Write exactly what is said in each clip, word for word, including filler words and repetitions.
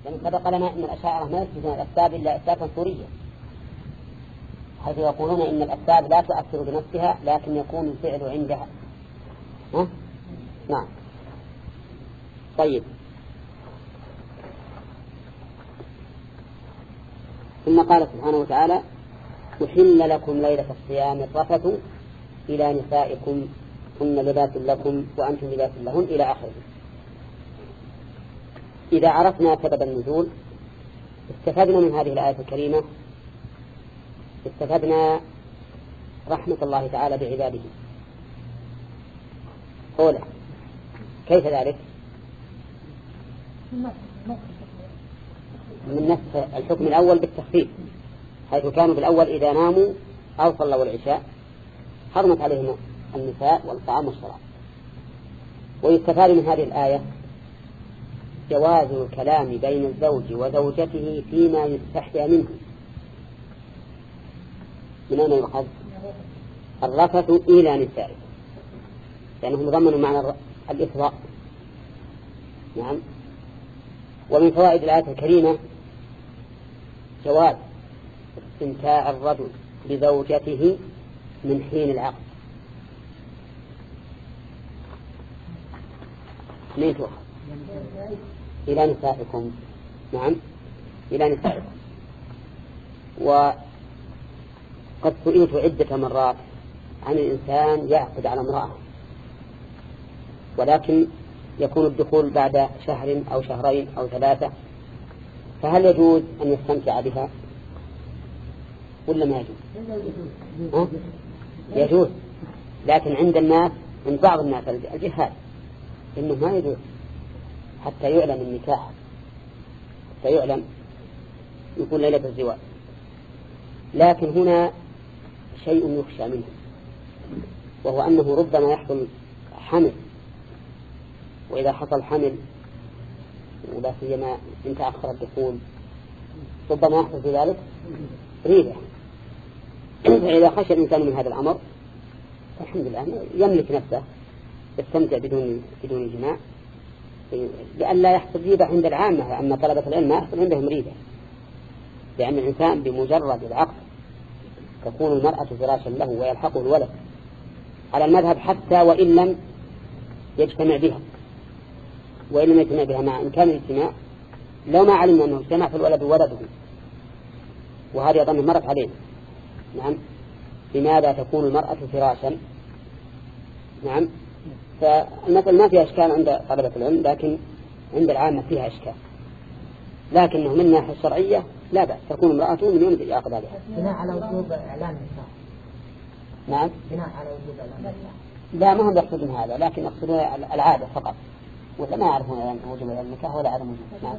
لأن سبق لنا أن الأشاعرة ما يثبتون الأسباب إلا أسبابا صورية، حيث يقولون إن الأسباب لا تؤثر بنفسها لكن يكون الفعل عندها. ها؟ نعم. طيب، ثم قال سبحانه وتعالى: أحل لكم ليلة الصيام الرفث إلى نسائكم هن لباس لكم وأنتم لباس لهن إلى آخره. إذا عرفنا سبب النزول استفدنا من هذه الآية الكريمة، استفدنا رحمة الله تعالى بعباده. أولا، كيف ذلك؟ من نفس الحكم الأول بالتخفيف، حيث كانوا بالأول إذا ناموا أو صلوا العشاء حرمت عليهم النساء والطعام والشراب. ويستفاد من هذه الآية جواز الكلام بين الزوج وزوجته فيما يستحيا منه. من أين يؤخذ؟ الرفث إلى نسائه، لأنهم ضمنوا معنى الإفضاء. نعم. ومن فوائد الآية الكريمة جواز استمتاع الرجل بزوجته من حين العقد. منين تؤخذ؟ إلى نسائكم. نعم، إلى نسائكم. وقد سئلت عدة مرات عن الإنسان يعقد على امرأة ولكن يكون الدخول بعد شهر أو شهرين أو ثلاثة، فهل يجوز أن يستمتع بها ولا ما يجوز؟ أه؟ يجوز، لكن عند الناس، عند بعض الناس الجهال، إنه ما يجوز حتى يعلم النكاح، حتى يعلم يكون ليلة الزواج. لكن هنا شيء يخشى منه، وهو أنه ربما يحصل حمل، وإذا حصل حمل ولا سيما إن تأخر الدخول ربما يحصل في ذلك ريبة. فإذا خشى الإنسان من هذا الأمر الحمد لله يملك نفسه يستمتع بدون بدون جماع، لأن لا يحصل ريبة عند العامة. أما طلبة العلم ما يحصل عندهم ريبة، لأن الإنسان بمجرد العقد تكون المرأة فراشا له ويلحقه الولد على المذهب، حتى وإن لم يجتمع بها وإن لم يجتمع بها مع إمكان الاجتماع، لو ما علمنا أنه اجتمع في الولد وولده. وهذه أظن مرت علينا. نعم. لماذا تكون المرأة فراشا؟ نعم. فالمسألة ما فيها إشكال عند طلبة العلم، لكن عند العامة فيها إشكال، لكنه من الناحية الشرعية لا بأس تكون امرأة من يوم يعقد عليها. بناء على وجوب إعلان النساء. نعم. بناء على وجوب إعلان النساء. لا، ما هم يقصدون هذا، لكن يقصدون العادة فقط، ولا ما يعرفون وجوب النكاح ولا عدم وجوب. نعم.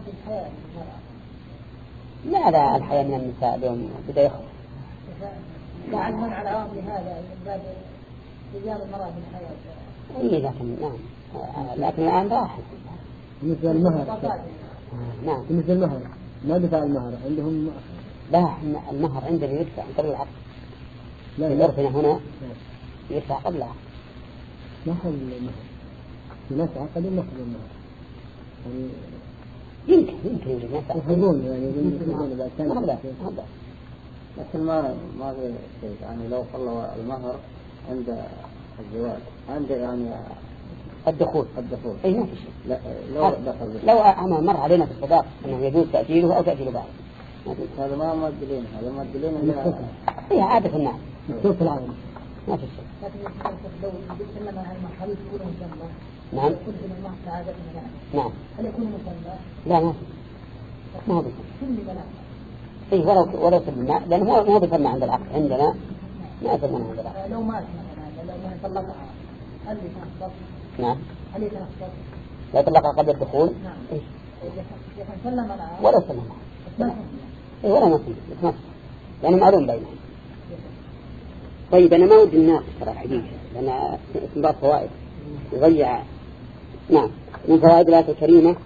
لا لا، الحياة من النساء اليوم بدأ يخرج. لا المنع على أمر هذا باب رجال المرأة في الحياة. إيه لكن نعم، لكن الآن راح. مثل المهر. نعم. مثل المهر ما دفع المهر عندهم. لا، المهر عندنا يدفع قبل العقد. لا يرفنا هنا يدفع قبل العقد. ما هو المهر؟ الناس عقدوا ما هو المهر. يعني يمكن يمكن يوجد ناس يحبون يعني يحبون بعد سنة. هذا لكن ما ما في شيء يعني لو صلوا المهر عند الزواج عند يعني الدخول الدخول أي ما في شيء. لا لو دخل لو أما مر علينا في الصداق أنه يجوز تأجيله أو تأجيل بعض. هذا ما مؤجلين، هذا مؤجلين إلى هي عادة الناس مكتوب في العالم ما في شيء. لكن لو بيتكلم عن المحل يكون مسمى. نعم. يكون المحل عادتنا. نعم. هل يكون مسمى؟ لا ما في. ما هو بسمى. كل بنات. إيه ولو ولو سمى، لأنه هو هو بسمى عند العقد، عندنا ما يسمى عند العقد. لو مات مثلا لو ما طلقها هل يتنصب؟ نعم. هل يتنصب؟ لو طلقها قبل الدخول. نعم. إيه. إذا سلم لها. ولا سلم لها. إيه ولا نصيب يتنصب، لأنه معلوم بينهم. طيب أنا ما ودي الناس ترى الحديث لأن استنباط فوائد يضيع. نعم. من فوائد الآية الكريمة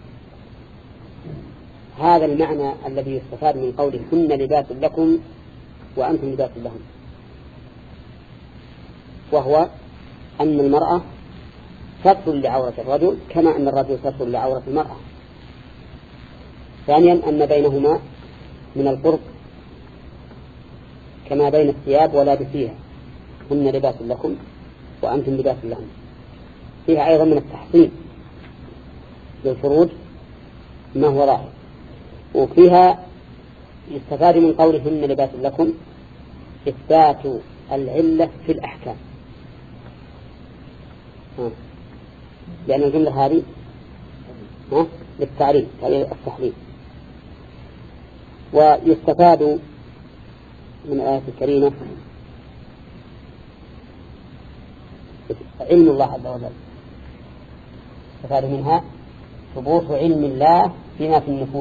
هذا المعنى الذي يستفاد من قوله هن لباس لكم وأنتم لباس لهم، وهو أن المرأة ستر لعورة الرجل كما أن الرجل ستر لعورة المرأة. ثانيا أن بينهما من القرب كما بين الثياب ولابسيها، هن لباس لكم وأنتم لباس لهم. فيها أيضا من التحصين للفروج ما هو ظاهر. وفيها يستفاد من قولهن لباس لكم إثبات العلة في الأحكام، لأن الجملة هذه للتعليل التحليل. ويستفاد من الآية الكريمة علم الله عز وجل، يستفاد منها ثبوت علم الله فيما في النفوس،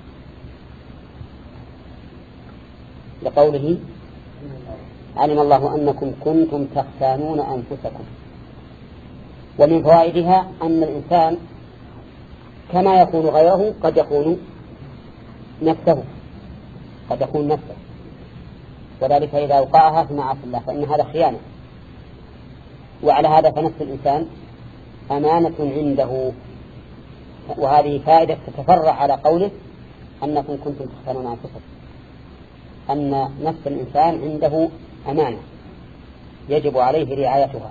لقوله علم الله أنكم كنتم تختانون أنفسكم. ومن فوائدها أن الإنسان كما يكون غيره قد يكون نفسه، قد يكون نفسه، وذلك إذا وقعها في معاصي الله فإن هذا خيانة. وعلى هذا فنفس الإنسان أمانة عنده، وهذه فائدة تتفرع على قوله أنكم كنتم تختانون أنفسكم، أن نفس الإنسان عنده أمانة يجب عليه رعايتها.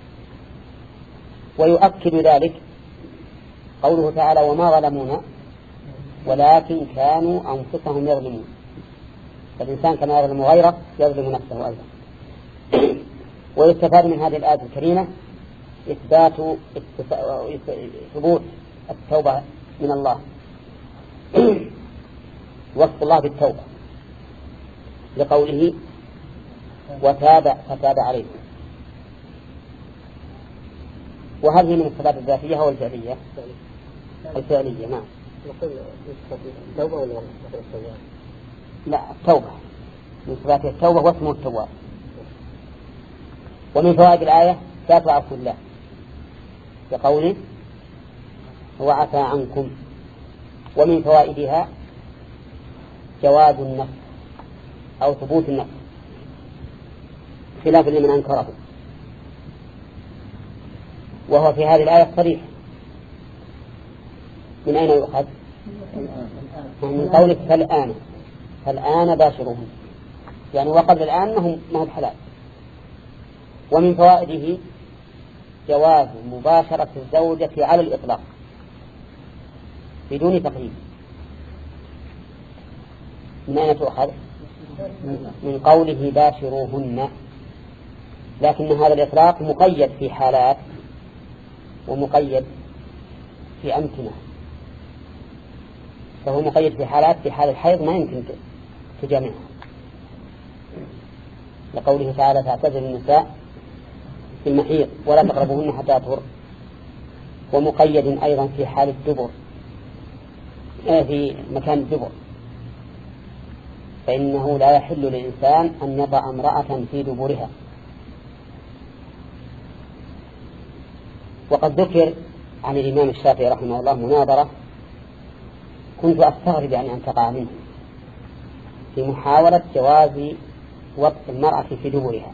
ويؤكد ذلك قوله تعالى وما ظلمونا ولكن كانوا أنفسهم يظلمون. فالإنسان كما يظلم غيره يظلم نفسه أيضا. ويستفاد من هذه الآية الكريمة إثبات ثبوت التوبة من الله، وصف الله بالتوبة لقوله وتاب فتاب عليكم. وهذه من الصفات الذاتية والفعلية. الفعلية نعم. التوبة ولا لا التوبة من صفات التوبة واسمه التواب. ومن فوائد الآية ذات عفو الله بقوله وعفى عنكم. ومن فوائدها جواز النفس أو ثبوت النفس خلاف لمن أنكره، وهو في هذه الآية صريح. من أين يؤخذ؟ من قولك فالآن، فالآن باشرهم، يعني وقبل الآن ما هو بحلال. ومن فوائده جواز مباشرة الزوجة على الإطلاق بدون تقييد. من أين تؤخذ؟ من قوله باشروهن، لكن هذا الإطلاق مقيد في حالات ومقيد في أمكنة. فهو مقيد في حالات، في حال الحيض ما يمكن تجامعها لقوله تعالى تعتزل النساء في المحيض ولا تقربوهن حتى يطهر. ومقيد أيضا في حال الدبر، في مكان الدبر، فإنه لا يحل للإنسان أن يضع امرأة في دبرها. وقد ذكر عن الإمام الشافعي رحمه الله مناظرة كنت أستغرب يعني أن تقع منه في محاولة جواز وضع المرأة في دبرها،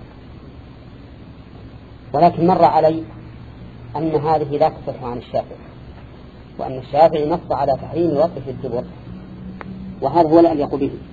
ولكن مر علي أن هذه لا تصح عن الشافعي، وأن الشافعي نص على تحريم الوضع في الدبر، وهذا هو الذي يقول به.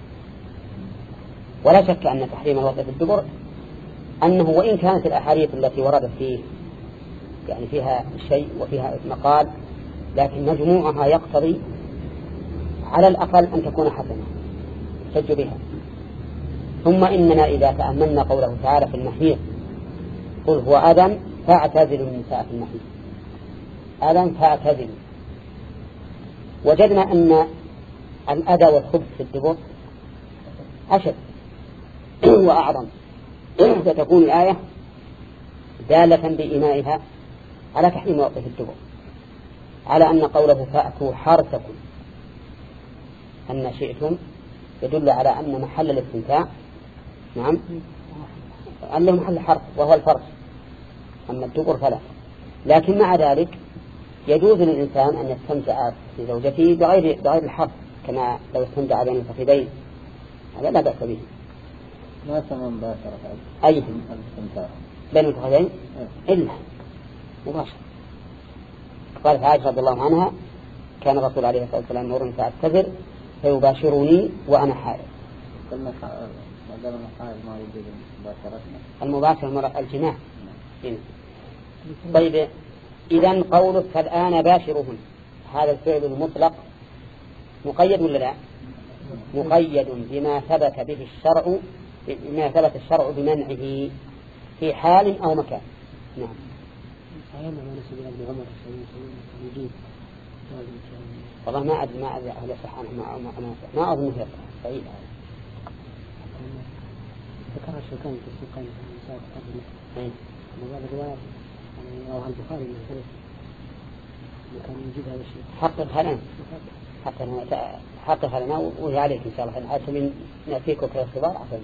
ولا شك أن تحريم الوضع في الدبر أنه وإن كانت الأحاديث التي وردت فيه يعني فيها شيء وفيها مقال، لكن مجموعها يقتضي على الأقل أن تكون حسنة يحتج بها. ثم إننا إذا تأملنا قوله تعالى في المحيض قل هو أذى فاعتزلوا النساء في المحيض، أذى فاعتزلوا، وجدنا أن الأذى والخبث في الدبر أشد وأعظم. ستكون الآية دالة بإيمائها على تحريم وقف الدبر، على أن قوله فأتوا حرثكم أن شئتم يدل على أن محل الاستمتاع نعم أنه محل حرث وهو الفرج، أما الدبر فلا. لكن مع ذلك يجوز للإنسان أن يستمتع في زوجته بغير بغير الحرث، كما لو استمتع بين الفخذين هذا لا بأس به. ما سمى مباشرة أي بين الفخذين إلا مباشرة. قالت عائشة رضي الله عنها كان الرسول عليه الصلاة والسلام يمرني فأعتذر فيباشرني وأنا حائض. المباشرة الجماع. طيب إذن قولك فالآن باشرهن، هذا الفعل المطلق مقيد ولا لا؟ مقيد بما ثبت به الشرع، بما ثبت الشرع بمنعه في حال أو مكان. نعم. والله ما أدري ما أدري أهل صحانه ما ما ما ما أظن هذا بعيد هذا. ذكر الشيخان في السوقين في المساعد قبل. أي. وهذا الرواية يعني أو البخاري من ثلاث كان يجيب هذا الشيء. حقق لنا. حقق لنا حقق لنا وهي عليك إن شاء الله. أنتم من نأتيكم كاختبار عفوا.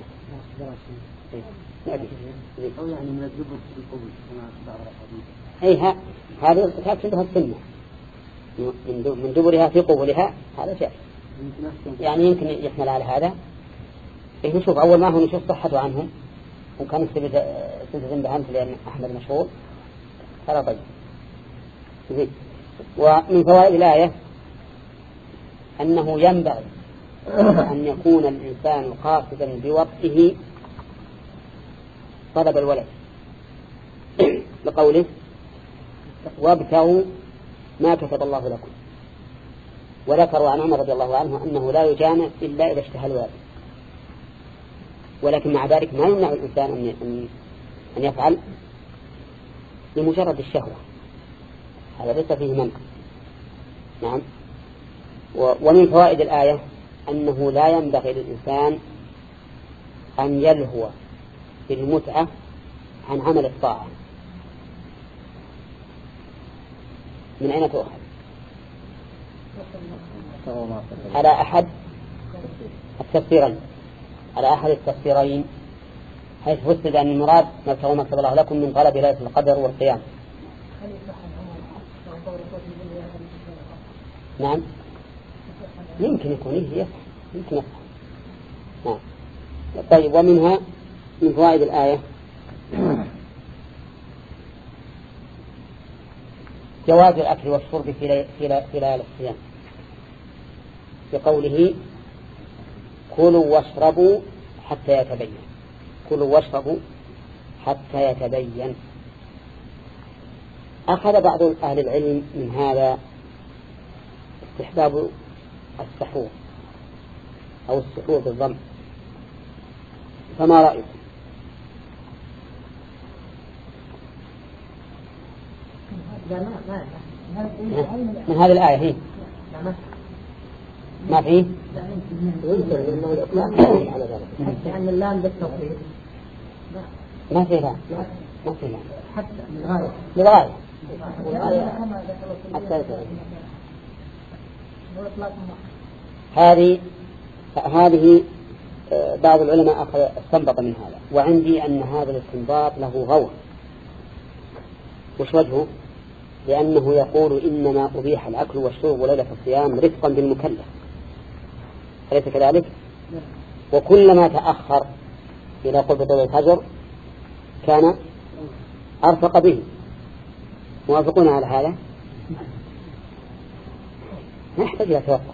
أو يعني من الجبر في القبول كما بعض الحديث. أيها هذه تكتبها السنة من دبرها في قبولها هذا شيء. يعني يمكن يحمل على هذا. إيه نشوف أول ما هو نشوف صحته عنهم وكان استلزم بهمت لأن أحمد مشهور هذا طيب. ومن فوائد الآية أنه ينبغي أن يكون الإنسان قاصدا بوطئه طلب الولد لقوله وابتغوا ما كتب الله لكم. وذكروا عن عمر رضي الله عنه أنه لا يجامع إلا إذا اشتهى الوالد، ولكن مع ذلك ما يمنع الإنسان أن أن يفعل لمجرد الشهوة، هذا ليس فيه منع. نعم. ومن فوائد الآية أنه لا ينبغي للإنسان أن يلهو بالمتعة عن عمل الطاعة. من أين تؤخذ؟ على أحد التفسيرين على أحد التفسيرين حيث فسد أن المراد ما ابتغوا ما كتب الله لكم من طلب ليلة القدر والقيام. نعم يمكن يكون هي يمكن يفعل. نعم. طيب ومنها من فوائد الآية جواز الأكل والشرب في ليالي الصيام بقوله كلوا واشربوا حتى يتبين. كلوا واشربوا حتى يتبين. أخذ بعض أهل العلم من هذا استحباب السحور أو السحور بالضم، فما رأيكم؟ من هذه الآية هي ما فيه يعني اللام بالتوحيد ما فيه لا ما فيه لا حتى للغاية للغاية هذه هذه بعض العلماء أخذ استنبط من هذا، وعندي أن هذا الاستنباط له غور. وش وجهه؟ لأنه يقول إنما أبيح الأكل والشرب ليلة الصيام رفقا بالمكلف، أليس كذلك؟ وكلما تأخر إلى قرب طلوع الفجر كان أرفق به. موافقون على هذا؟ نحتاج إلى توقف.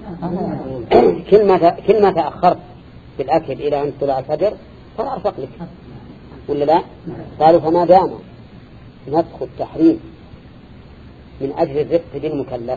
كل ما تأخرت بالأكل إلى أن طلع الفجر صار أرفق لك ولا لا؟ قالوا فما دام نسخ التحريم من أجل الرفق بالمكلف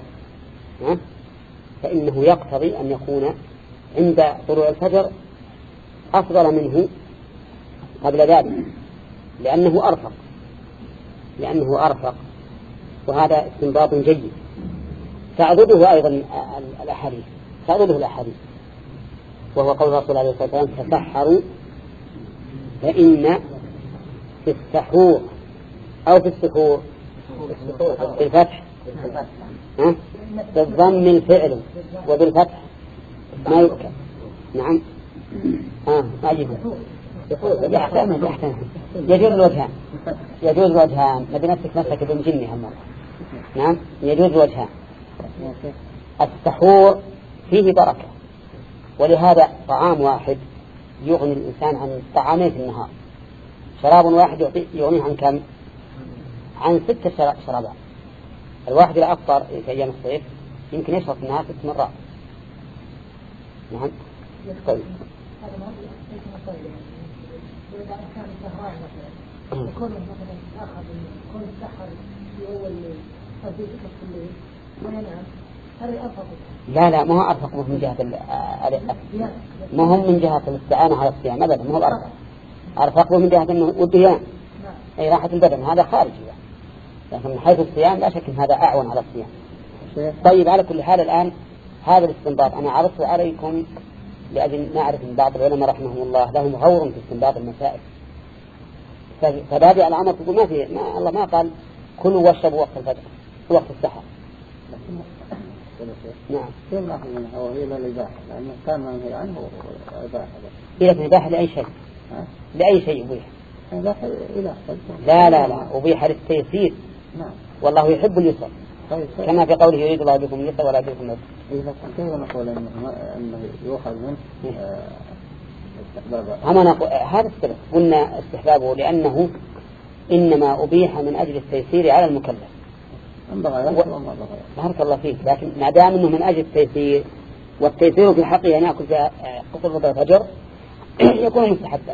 فإنه يقتضي أن يكون عند طلوع الفجر أفضل منه قبل ذلك، لأنه أرفق لأنه أرفق وهذا استنباط جيد. تعضده أيضا الأحاديث تعضده الأحاديث وهو قول الرسول عليه الصلاة والسلام تسحروا فإن في السحور أو في السحور بالفتح بالضم الفعل وبالفتح ما يؤكل. نعم آه أجيبه يحتمل يحتمل يجوز الوجهان يجوز الوجهان نبي نفسك نفسك بمجني هم. نعم يجوز الوجهان. السحور فيه بركة، ولهذا طعام واحد يغني الإنسان عن طعامين في النهار. شراب واحد يغنيه عن كم؟ عن ستة شرابات. الواحد إذا أفطر في أيام الصيف يمكن يشرب في النهار ست مرات. نعم. طيب. هذا ما ليس مصير. إذا كان سهران مثلا يكون مثلا آخر يكون السحر في أول أو في نصف الليل وينام هل أرفق؟ لا لا ما هو أرفق من جهة ال ما هم من جهة الاستعانة على الصيام أبدا ما هو أرفق. أرفق من جهة إنه والديان أي راحة البدن هذا خارج يعني. لكن من حيث الصيام لا شك إن هذا أعون على الصيام. طيب على كل حال الآن هذا الاستنباط أنا عرضته عليكم لأجل نعرف من بعض العلماء رحمهم الله لهم غور في استنباط المسائل. فبادئ العمر تقول ما في ما الله ما قال كلوا واشربوا وقت الفجر وقت السحر. نعم. كيف نأخذ منه هو إلى الإباحة لأنه كان منهي عنه إباحة. إلى الإباحة لأي شيء. لأي شيء أبيح. لا لا لا أبيح للتيسير. نعم. والله يحب اليسر. كما في قوله يريد الله بكم اليسر ولا بكم العسر. إذا كيف نقول إنه إنه يؤخذ منه استحبابه؟ هم نقول هذا السبب قلنا استحبابه لأنه إنما أبيح من أجل التيسير على المكلف. بارك الله فيك لكن ما دام إنه من أجل التيسير والتيسير في حقه أن يأكل قطر الفجر يكون مستحبا.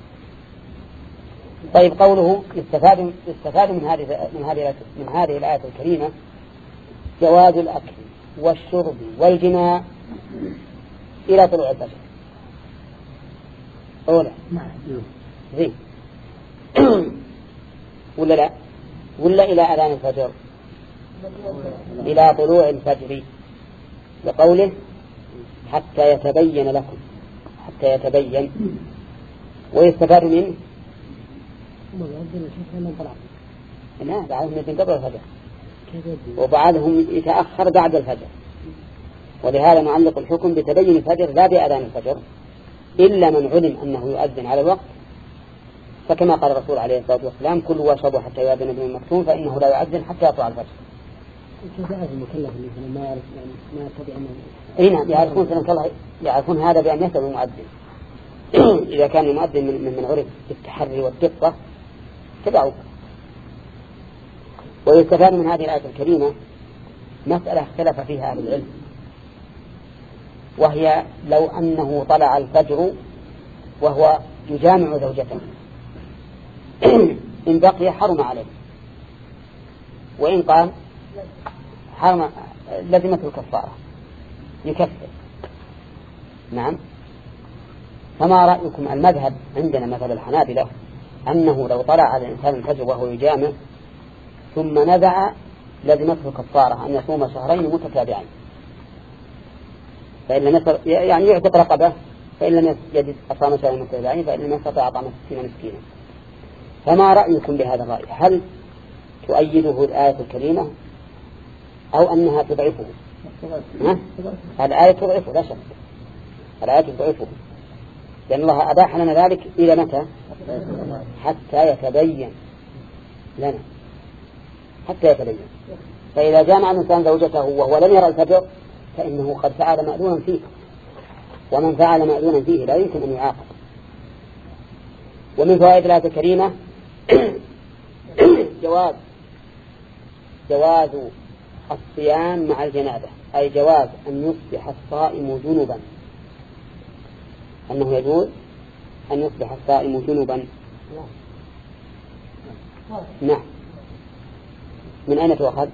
طيب قوله يستفاد يستفاد من هذه من هذه من هذه الآية الكريمة جواز الأكل والشرب والجماع إلى طلوع الفجر. أولا زين ولا لا ولا إلى أذان الفجر إلى طلوع الفجر لقوله حتى يتبين لكم حتى يتبين. ويستفاد منه لا بعضهم يتم قبل الفجر وبعضهم يتأخر بعد الفجر. ولهذا نعلق الحكم بتبين الفجر لا بأذان الفجر إلا من علم أنه يؤذن على الوقت. فكما قال الرسول عليه الصلاة والسلام كلوا واشربوا حتى يؤذن ابن المكتوم فإنه لا يؤذن حتى يطلع الفجر. كذا المكلف اللي ما يعرف يعني ما يتبع أنه أي نعم يعرفون سنة الله يعرفون هذا بأن يسأل المؤذن. إذا كان المؤذن من من عرف بالتحري والدقة تبعوه. ويستفاد من هذه الآية الكريمة مسألة اختلف فيها أهل العلم وهي لو أنه طلع الفجر وهو يجامع زوجته إن بقي حرم عليه وإن قام حرم لزمته الكفارة يكفر. نعم. فما رأيكم المذهب عندنا مثل الحنابلة أنه لو طلع على الإنسان الفجر وهو يجامع ثم نزع لزمته الكفارة أن يصوم شهرين متتابعين فإن لم يستطع يعني يعتق رقبة فإن لم يجد أصام شهرين متتابعين فإن لم يستطع أطعم ستين مسكينا. فما رأيكم بهذا الرأي؟ هل تؤيده الآية الكريمة أو أنها تضعفه؟ الآية تضعفه لا شك. الآية تضعفه لأن الله أباح لنا ذلك إلى متى؟ حتى يتبين لنا حتى يتبين. فإذا جامع الإنسان زوجته وهو لم يرى الفجر فإنه قد فعل مأذونا فيه ومن فعل مأذونا فيه لا يمكن أن يعاقب. ومن فوائد الآية الكريمة جواز جواز الصيام مع الجنابة أي جواز أن يصبح الصائم جنبا أنه يجوز أن يصبح الصائم جنبا. نعم. من أين تؤخذ؟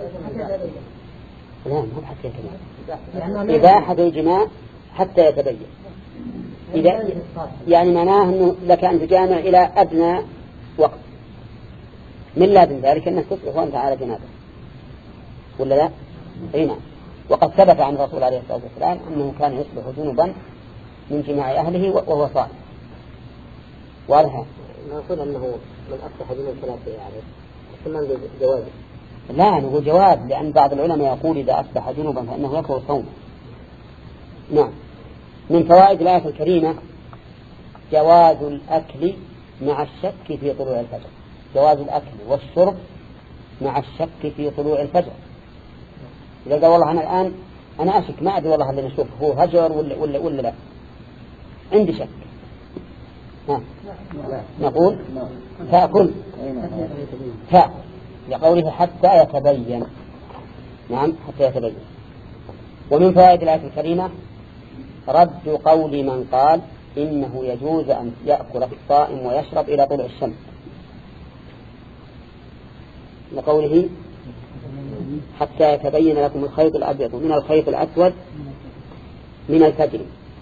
لا مو حتى يتبين إباحة الجماع حتى يتبين. إذا يعني معناه أنه لك أن تجامع إلى أدنى وقت من لازم ذلك أنك تصبح وأنت على جنابه ولا لا؟ أي نعم. وقد ثبت عن الرسول عليه الصلاة والسلام أنه كان يصبح جنبا من جماع أهله وهو صائم. واضح؟ نقول أنه من أصبح جنوب ثلاثة يعني ثم جواز. لا نقول جواز لأن بعض العلماء يقول إذا أصبح جنوبا فإنه يكره صومه. نعم. من فوائد الآية الكريمة جواز الأكل مع الشك في طلوع الفجر. جواز الأكل والشرب مع الشك في طلوع الفجر. إذا قال والله أنا الآن أنا أشك ما أدري والله اللي نشوف هو هجر ولا ولا ولا لا عندي شك ها. نقول تأكل تأكل لقوله حتى يتبين. نعم حتى يتبين. ومن فوائد الآية الكريمة رد قول من قال إنه يجوز أن يأكل الصائم ويشرب إلى طلوع الشمس، لقوله حتى يتبين لكم الخيط الأبيض من الخيط الأسود من الفجر.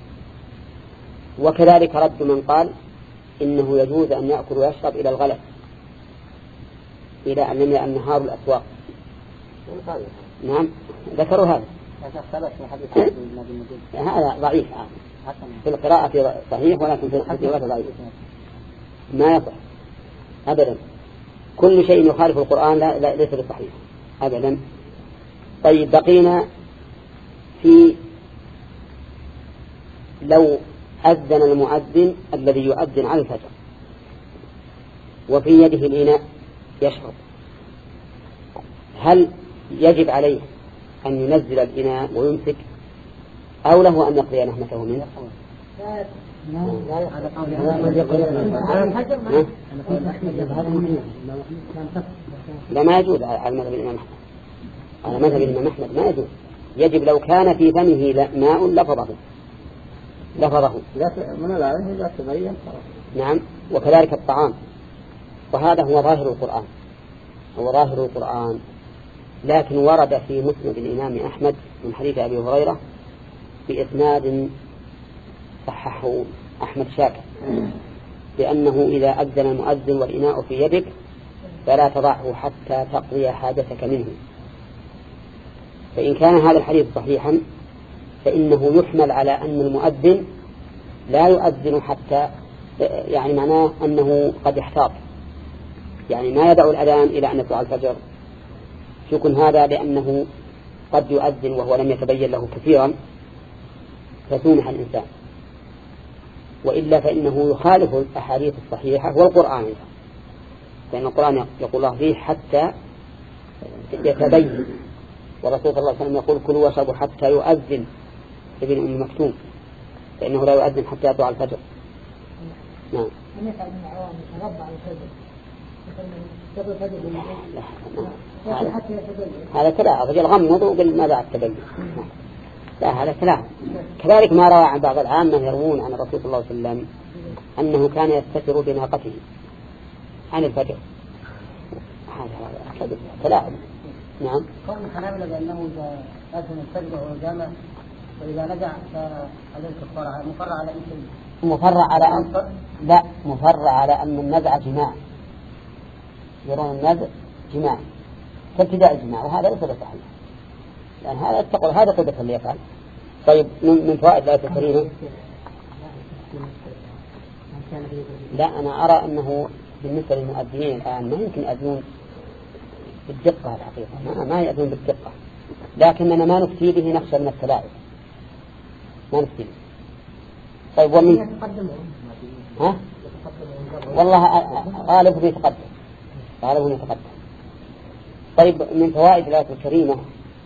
وكذلك رد من قال إنه يجوز أن يأكل ويشرب إلى الغلس، إلى أن يملأ النهار الأسواق. نعم ذكروا هذا. هذا ضعيف في القراءة صحيح، ولكن في الحديث ضعيف ما يصح أبدا. كل شيء يخالف القرآن لا, لا ليس بصحيح أبدا. طيب بقينا في لو أذن المؤذن الذي يؤذن على الفجر وفي يده الإناء يشرب، هل يجب عليه أن ينزل الإناء ويمسك أو له أن يقضي نهمته منه؟ لا ما يجوز على مذهب الإمام أحمد. على مذهب الإمام أحمد ما يجوز، يجب لو كان في فمه ماء لفظه لفظه من العين إذا تبين. نعم. وكذلك الطعام، وهذا هو ظاهر القرآن، هو ظاهر القرآن. لكن ورد في مسند الإمام أحمد من حديث أبي هريرة بإسناد صححه أحمد شاكر بأنه إذا أذن المؤذن والإناء في يدك فلا تضعه حتى تقضي حاجتك منه. فإن كان هذا الحديث صحيحا فإنه يحمل على أن المؤذن لا يؤذن حتى، يعني معناه أنه قد احتاط، يعني ما يدع الأذان إلى أن يطلع الفجر. يكون هذا لأنه قد يؤذن وهو لم يتبين له كثيرا فسومح الإنسان، وإلا فإنه يخالف الأحاديث الصحيحة والقرآن، لأن القرآن يقول الله فيه حتى يتبين، ورسول الله صلى الله عليه وسلم يقول كلوا واشربوا حتى يؤذن ابن أم مكتوم، فإنه لا يؤذن حتى يطلع الفجر. نعم. هذا تلاعب، رجل غمض وقل ما بعد تبين. لا هذا تلاعب. كذلك ما روى عن بعض العامة يروون عن الرسول صلى الله عليه وسلم أنه كان يستتر بناقته عن الفجر، هذا تلاعب. نعم. قول الحنابلة بأنه إذا أذن الفجر وهو جامع وإذا نجع فعليه كفارة، مفرع على أي شيء؟ مفرع على أن لا مفرع على أن النزع جماع، يرون النزع جماع كابتداء الجماع، وهذا ليس بصحيح، لأن هذا التقوى هذا قدر اللي يفعل. طيب من فوائد الآية الكريمة، لا أنا أرى أنه بالنسبة للمؤذنين الآن ما يمكن يؤذنون بالدقة الحقيقة، ما, ما يؤذنون بالدقة، لكننا ما نفتي به نخشى من التلاعب، ما نفتي به. طيب ومن ها والله غالبه يتقدم غالبه يتقدم. طيب من فوائد الآية الكريمة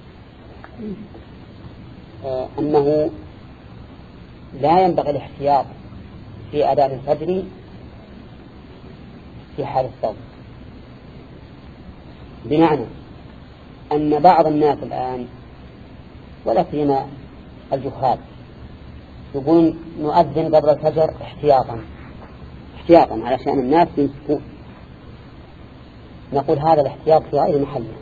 آه أنه لا ينبغي الاحتياط في أذان الفجر في حال الصوم، بمعنى أن بعض الناس الآن ولا سيما الجهال يقولون نؤذن قبل الفجر احتياطا احتياطا علشان الناس يمسكون. نقول هذا الاحتياط في غير محله،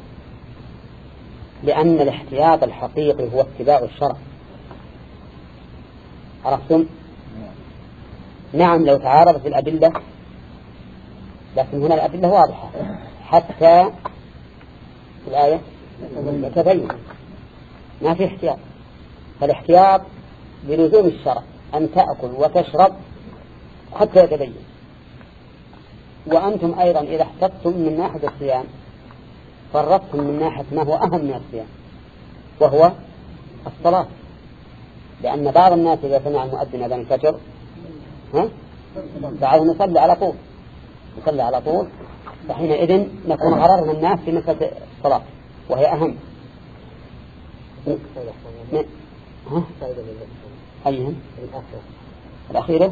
لأن الاحتياط الحقيقي هو اتباع الشرع. عرفتم؟ نعم لو تعارضت الأدلة، لكن هنا الأدلة واضحة حتى في الآية يتبين، ما في احتياط. فالاحتياط بلزوم الشرع أن تأكل وتشرب حتى يتبين. وأنتم أيضا إذا احتطتم من ناحية الصيام فرطتم من ناحية ما هو أهم من الصيام وهو الصلاة، لأن بعض الناس إذا سمع المؤذن أذان الفجر ها بعضهم يصلي على طول يصلي على طول فحينئذ نكون غررنا الناس في مسألة الصلاة وهي أهم. ها أيهم الأخيرة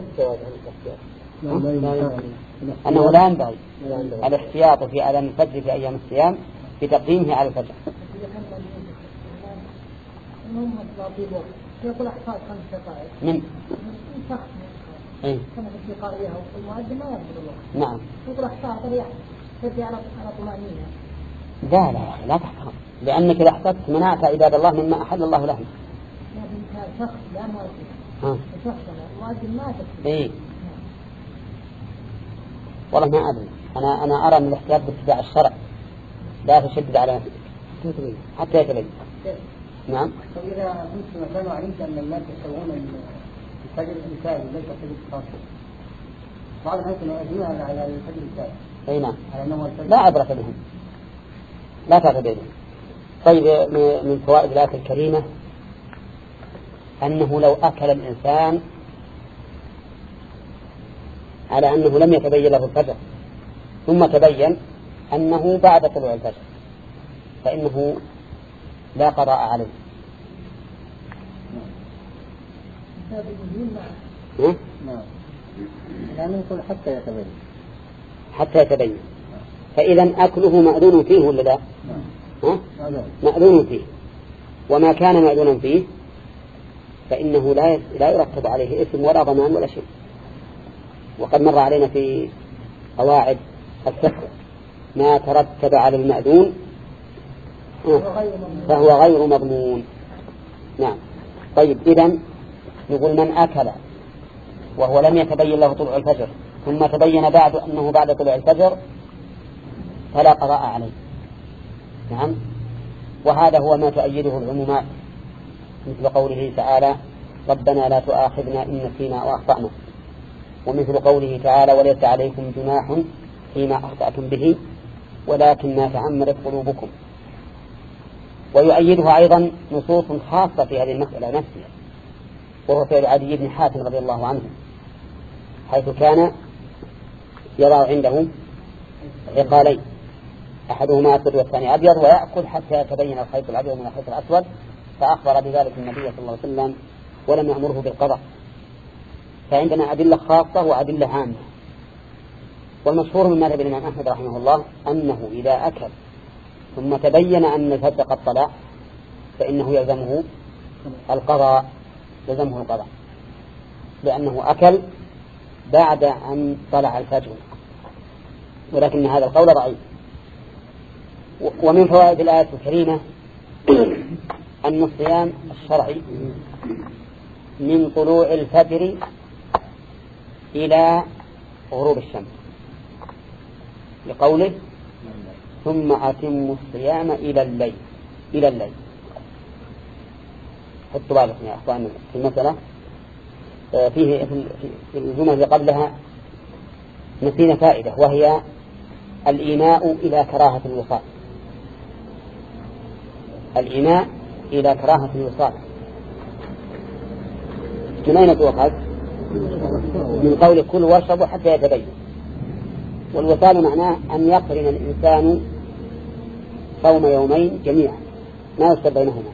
أنه لا ينبغي الاحتياط في أذان الفجر في أيام الصيام بتقديمه على الفجر. هم مطلوب وقت يقول أحفاد خمس دقائق من من شخص إيه؟ كما في قارئها والمؤذن ما يقبل الوقت نعم يقول أحفاد طريقة تبدي على على طمأنينة. لا لا يا أخي لا تحفظ، لأنك إذا أحسبت منعت عباد الله مما أحل الله لهم. لكن شخص لا مؤذن ها شخص المؤذن ما تكفي. إيه والله ما أدري، أنا أنا أرى من الاحتياط باتباع الشرع، لا تشدد على نفسك حتى يتبين. نعم. فإذا كنت في مكان وعلمت أن الناس يسوون الفجر الثاني ليس الفجر الخاص، بعض الناس يؤذون على الفجر الثاني. أي نعم. لا عبرة بهم، لا تعتبر بهم. طيب من فوائد الآية الكريمة أنه لو أكل الإنسان على أنه لم يتبين له الفجر ثم تبين أنه بعد طلوع الفجر فإنه لا قضاء عليه. نعم. يعني يقول حتى يتبين. حتى يتبين. فإذا أكله مأذون فيه ولا لا؟ ها؟ مأذون فيه، وما كان مأذونا فيه فإنه لا لا يرتب عليه اسم ولا ضمان ولا شيء. وقد مر علينا في قواعد الفقه ما ترتب على المأذون فهو غير مضمون. نعم. طيب إذن نقول من أكل وهو لم يتبين له طلوع الفجر ثم تبين بعد أنه بعد طلوع الفجر فلا قضاء عليه. نعم. وهذا هو ما تؤيده العمومات مثل قوله تعالى ربنا لا تؤاخذنا إن نسينا وأخطأنا، ومثل قوله تعالى وليس عليكم جناح فيما أخطأتم به ولكن ما تعمدت قلوبكم. ويؤيدها أيضا نصوص خاصة في هذه المسألة نفسها، وهو فعل عدي بن حاتم رضي الله عنه حيث كان يضع عنده عقالين أحدهما أسود والثاني أبيض ويأكل حتى يتبين الخيط الأبيض من الخيط الأسود، فأخبر بذلك النبي صلى الله عليه وسلم ولم يأمره بالقضاء. فعندنا أدلة خاصة وأدلة عامة. والمشهور من مذهب الإمام أحمد رحمه الله أنه إذا أكل ثم تبين أن الفجر قد طلع فإنه يلزمه القضاء يلزمه القضاء لأنه أكل بعد أن طلع الفجر، ولكن هذا القول ضعيف. ومن فوائد الآية الكريمة أن الصيام الشرعي من طلوع الفجر إلى غروب الشمس لقوله ثم أتموا الصيام إلى الليل إلى الليل. حطوا بالكم يا أخوان في المسألة فيه في الجملة اللي قبلها نسينا فائدة وهي الإيماء إلى كراهة الوصال. الإيماء إلى كراهة الوصال من أين تؤخذ؟ من قول كل واشربوا حتى يتبين. والوصال معناه أن يقرن الإنسان صوم يومين جميعا ما يفصل بينهما.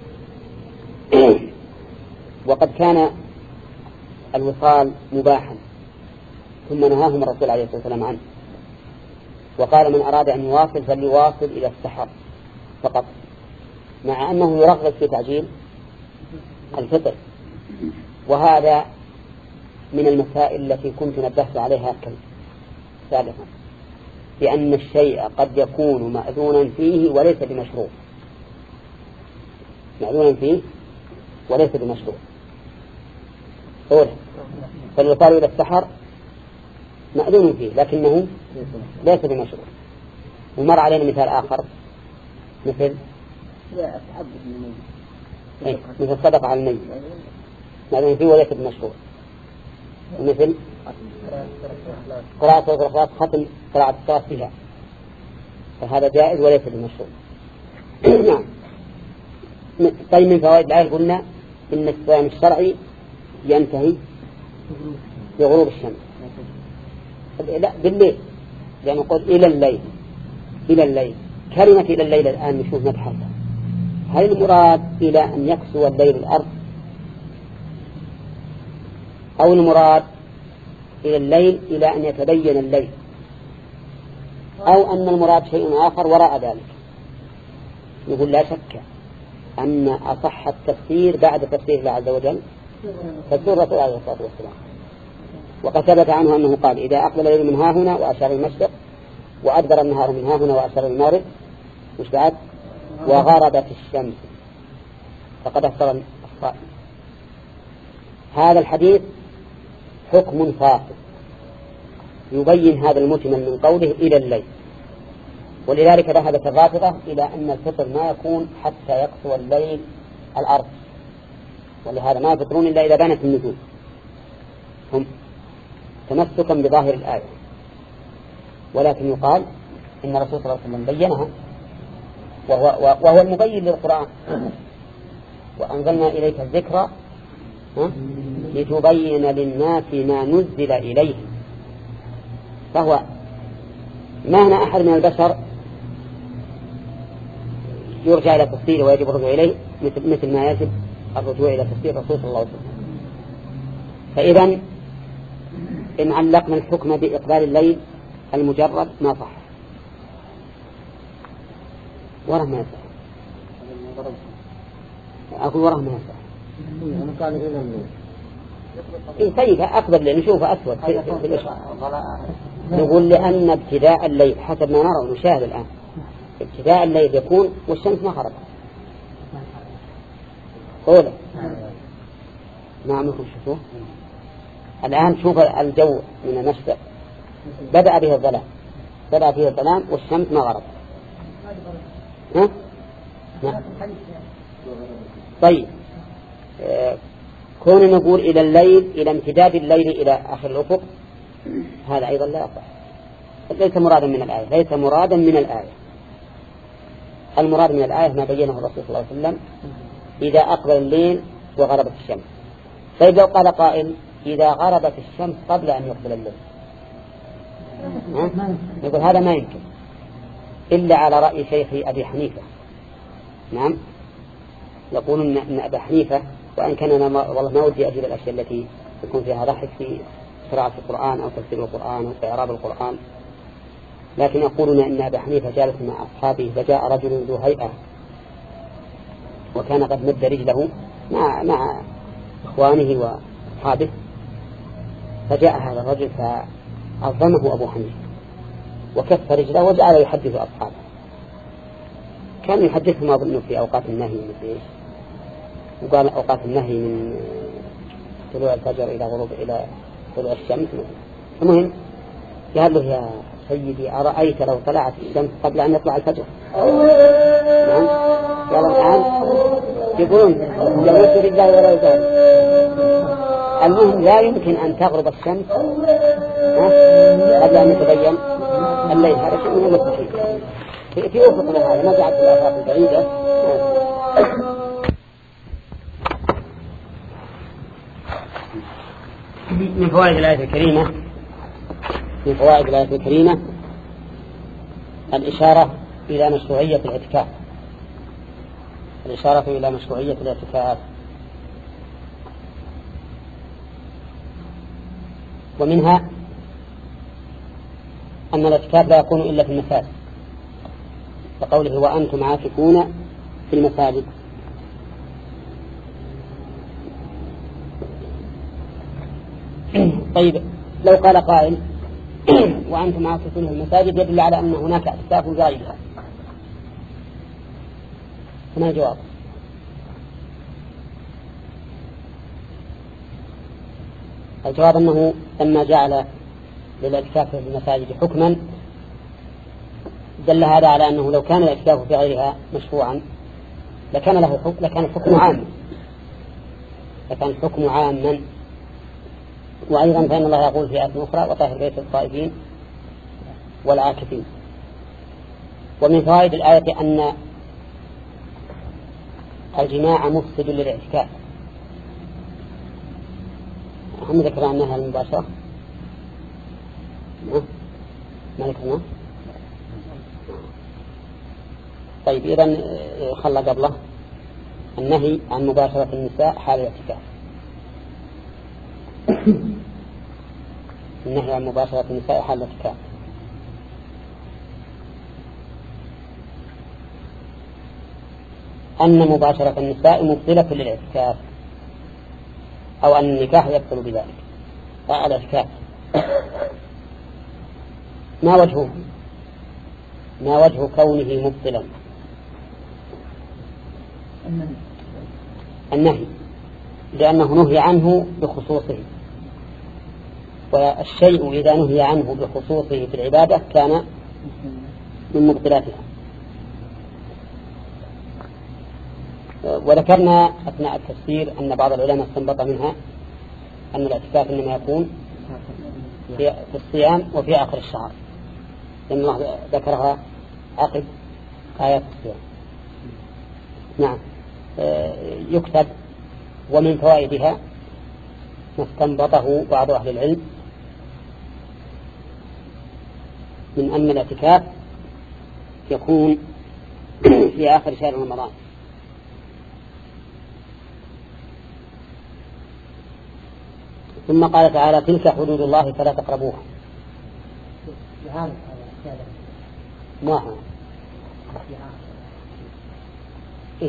وقد كان الوصال مباحا ثم نهاهم الرسول عليه الصلاة والسلام عنه وقال من أراد أن يواصل فليواصل إلى السحر فقط، مع أنه يرغب في تعجيل الفطر. وهذا من المسائل التي كنت نبهت عليها سابقا، بأن الشيء قد يكون مأذونا فيه وليس بمشروع، مأذونا فيه وليس بمشروع. أولا فالوصال إلى السحر مأذون فيه لكنه ليس بمشروع. ومر علينا مثال آخر مثل أي مثل الصدقة على الميت مأذون فيه وليس بمشروع، ومثل قراءة سورة الإخلاص ختم قراءة الصلاة فيها فهذا جائز وليس بمشروع. نعم. طيب من فوائد الآية قلنا إن الصيام الشرعي ينتهي بغروب الشمس لا بالليل، لأن نقول إلى الليل إلى الليل. كلمة إلى الليل الآن نشوف نبحثها، هل المراد إلى أن يكسو الليل الأرض أو المراد إلى الليل إلى أن يتبين الليل أو أن المراد شيء آخر وراء ذلك؟ يقول لا شك أن أصح التفسير بعد تفسير الله عز وجل تفسير الرسول عليه الصلاة والسلام. وقد ثبت عنه أنه قال إذا أقبل الليل من ها هنا وأشار المشرق وأدبر النهار من ها هنا وأشار المغرب مش بعد وغربت الشمس فقد أفطر الصائم. هذا الحديث حكم فاصل يبين هذا المجمل من قوله إلى الليل. ولذلك ذهبت الرافضة إلى أن الفطر ما يكون حتى يقصو الليل الأرض، ولهذا ما يفطرون إلا إذا بانت النجوم، هم تمسكا بظاهر الآية. ولكن يقال إن الرسول صلى الله عليه وسلم بينها وهو, وهو المبين للقرآن، وأنزلنا إليك الذكر لتبين للناس ما نزل إليهم. فهو ما هنا أحد من البشر يرجع إلى تفسيره ويجب الرجوع إليه مثل, مثل ما يجب الرجوع إلى تفسير الرسول صلى الله عليه وسلم. فإذا إن علقنا الحكم بإقبال الليل المجرد ما صح وراه ما يصح. أقول وراه ما يصح. إيه طيب أقبل لأن نشوفه أسود في, في, في الإشعار. نقول لأن ابتداء الليل حسب ما نرى ونشاهد الآن ابتداء الليل يكون والشمس ما خرجت. قوله نعم لكم شوفوه الآن شوف الجو من المشرق بدأ به الظلام بدأ به الظلام والشمس ما غربت. ها؟ نعم. طيب آه كون نقول إلى الليل إلى امتداد الليل إلى آخر الأفق هذا أيضا لا يصح، ليس مرادا من الآية ليس مرادا من الآية. المراد من الآية ما بينه الرسول صلى الله عليه وسلم إذا أقبل الليل وغربت الشمس. طيب لو قال قائل إذا غربت الشمس قبل أن يقبل الليل نقول هذا ما يمكن إلا على رأي شيخ أبي حنيفة. نعم يقولون أن أبي حنيفة وأن كان أنا والله ما ودي أجيب الأشياء التي يكون فيها ضحك في قراءة القرآن أو تفسير القرآن أو في إعراب القرآن، لكن يقولون أن أبي حنيفة جالس مع أصحابه فجاء رجل ذو هيئة وكان قد مد رجله مع مع إخوانه وأصحابه، فجاء هذا الرجل فعظمه أبو حنيفة وكف رجله وجعل يحدث أصحابه. كان يحدثهم أظن في أوقات النهي من إيش وقال أوقات النهي من طلوع الفجر إلى غروب إلى طلوع الشمس. المهم قال له يا سيدي أرأيت لو طلعت الشمس قبل أن يطلع الفجر؟ نعم قال الآن يقولون جمعت بالله ولا يزال. المهم لا يمكن أن تغرب الشمس قبل أن يتبين الليل، هذا شيء من المستحيل في, في أفقنا هذا ما جعلت الآفاق البعيدة. من فوائد الآية الكريمة من فوائد الآية الكريمة الإشارة إلى مشروعية الاعتكاف الإشارة إلى مشروعية الاعتكاف ومنها أن الاعتكاف لا يكون إلا في المساجد، وقوله وأنتم عاكفون في المساجد. طيب لو قال قائل وأنتم عاكفون في المساجد يدل على أن هناك اعتكاف غيرها، فما الجواب؟ الجواب أنه لما جعل للاعتكاف في المساجد حكما دل هذا على أنه لو كان الاعتكاف في غيرها مشروعا لكان له حكم لكان الحكم عاما لكان الحكم عاما. وأيضا فإن الله يقول في آية أخرى وطهر بيت الطائفين والعاكفين. ومن فوائد الآية أن الجماع مفسد للاعتكاف. هم ذكر عنها المباشرة ما ذكرنا. طيب إذن خلى قبله النهي عن مباشرة النساء حال الاعتكاف النهي عن مباشرة النساء حال الاعتكاف. أن مباشرة النساء مبطلة للاعتكاف، أو أن النكاح يبطل بذلك على الاعتكاف. ما وجهه ما وجه كونه مبطلا؟ النهي، لأنه نهي عنه بخصوصه، والشيء إذا نهي عنه بخصوصه في العبادة كان من مبطلاتها. وذكرنا أثناء التفسير أن بعض العلماء استنبط منها أن الاعتكاف إنما يكون في الصيام وفي آخر الشهر، لأن الله ذكرها عقب آيات الصيام. نعم. يكتب ومن فوائدها ما استنبطه بعض أهل العلم من أن الاعتكاف يكون في آخر شهر رمضان. ثم قال تعالى تلك حدود الله فلا تقربوها. ما هو إيه؟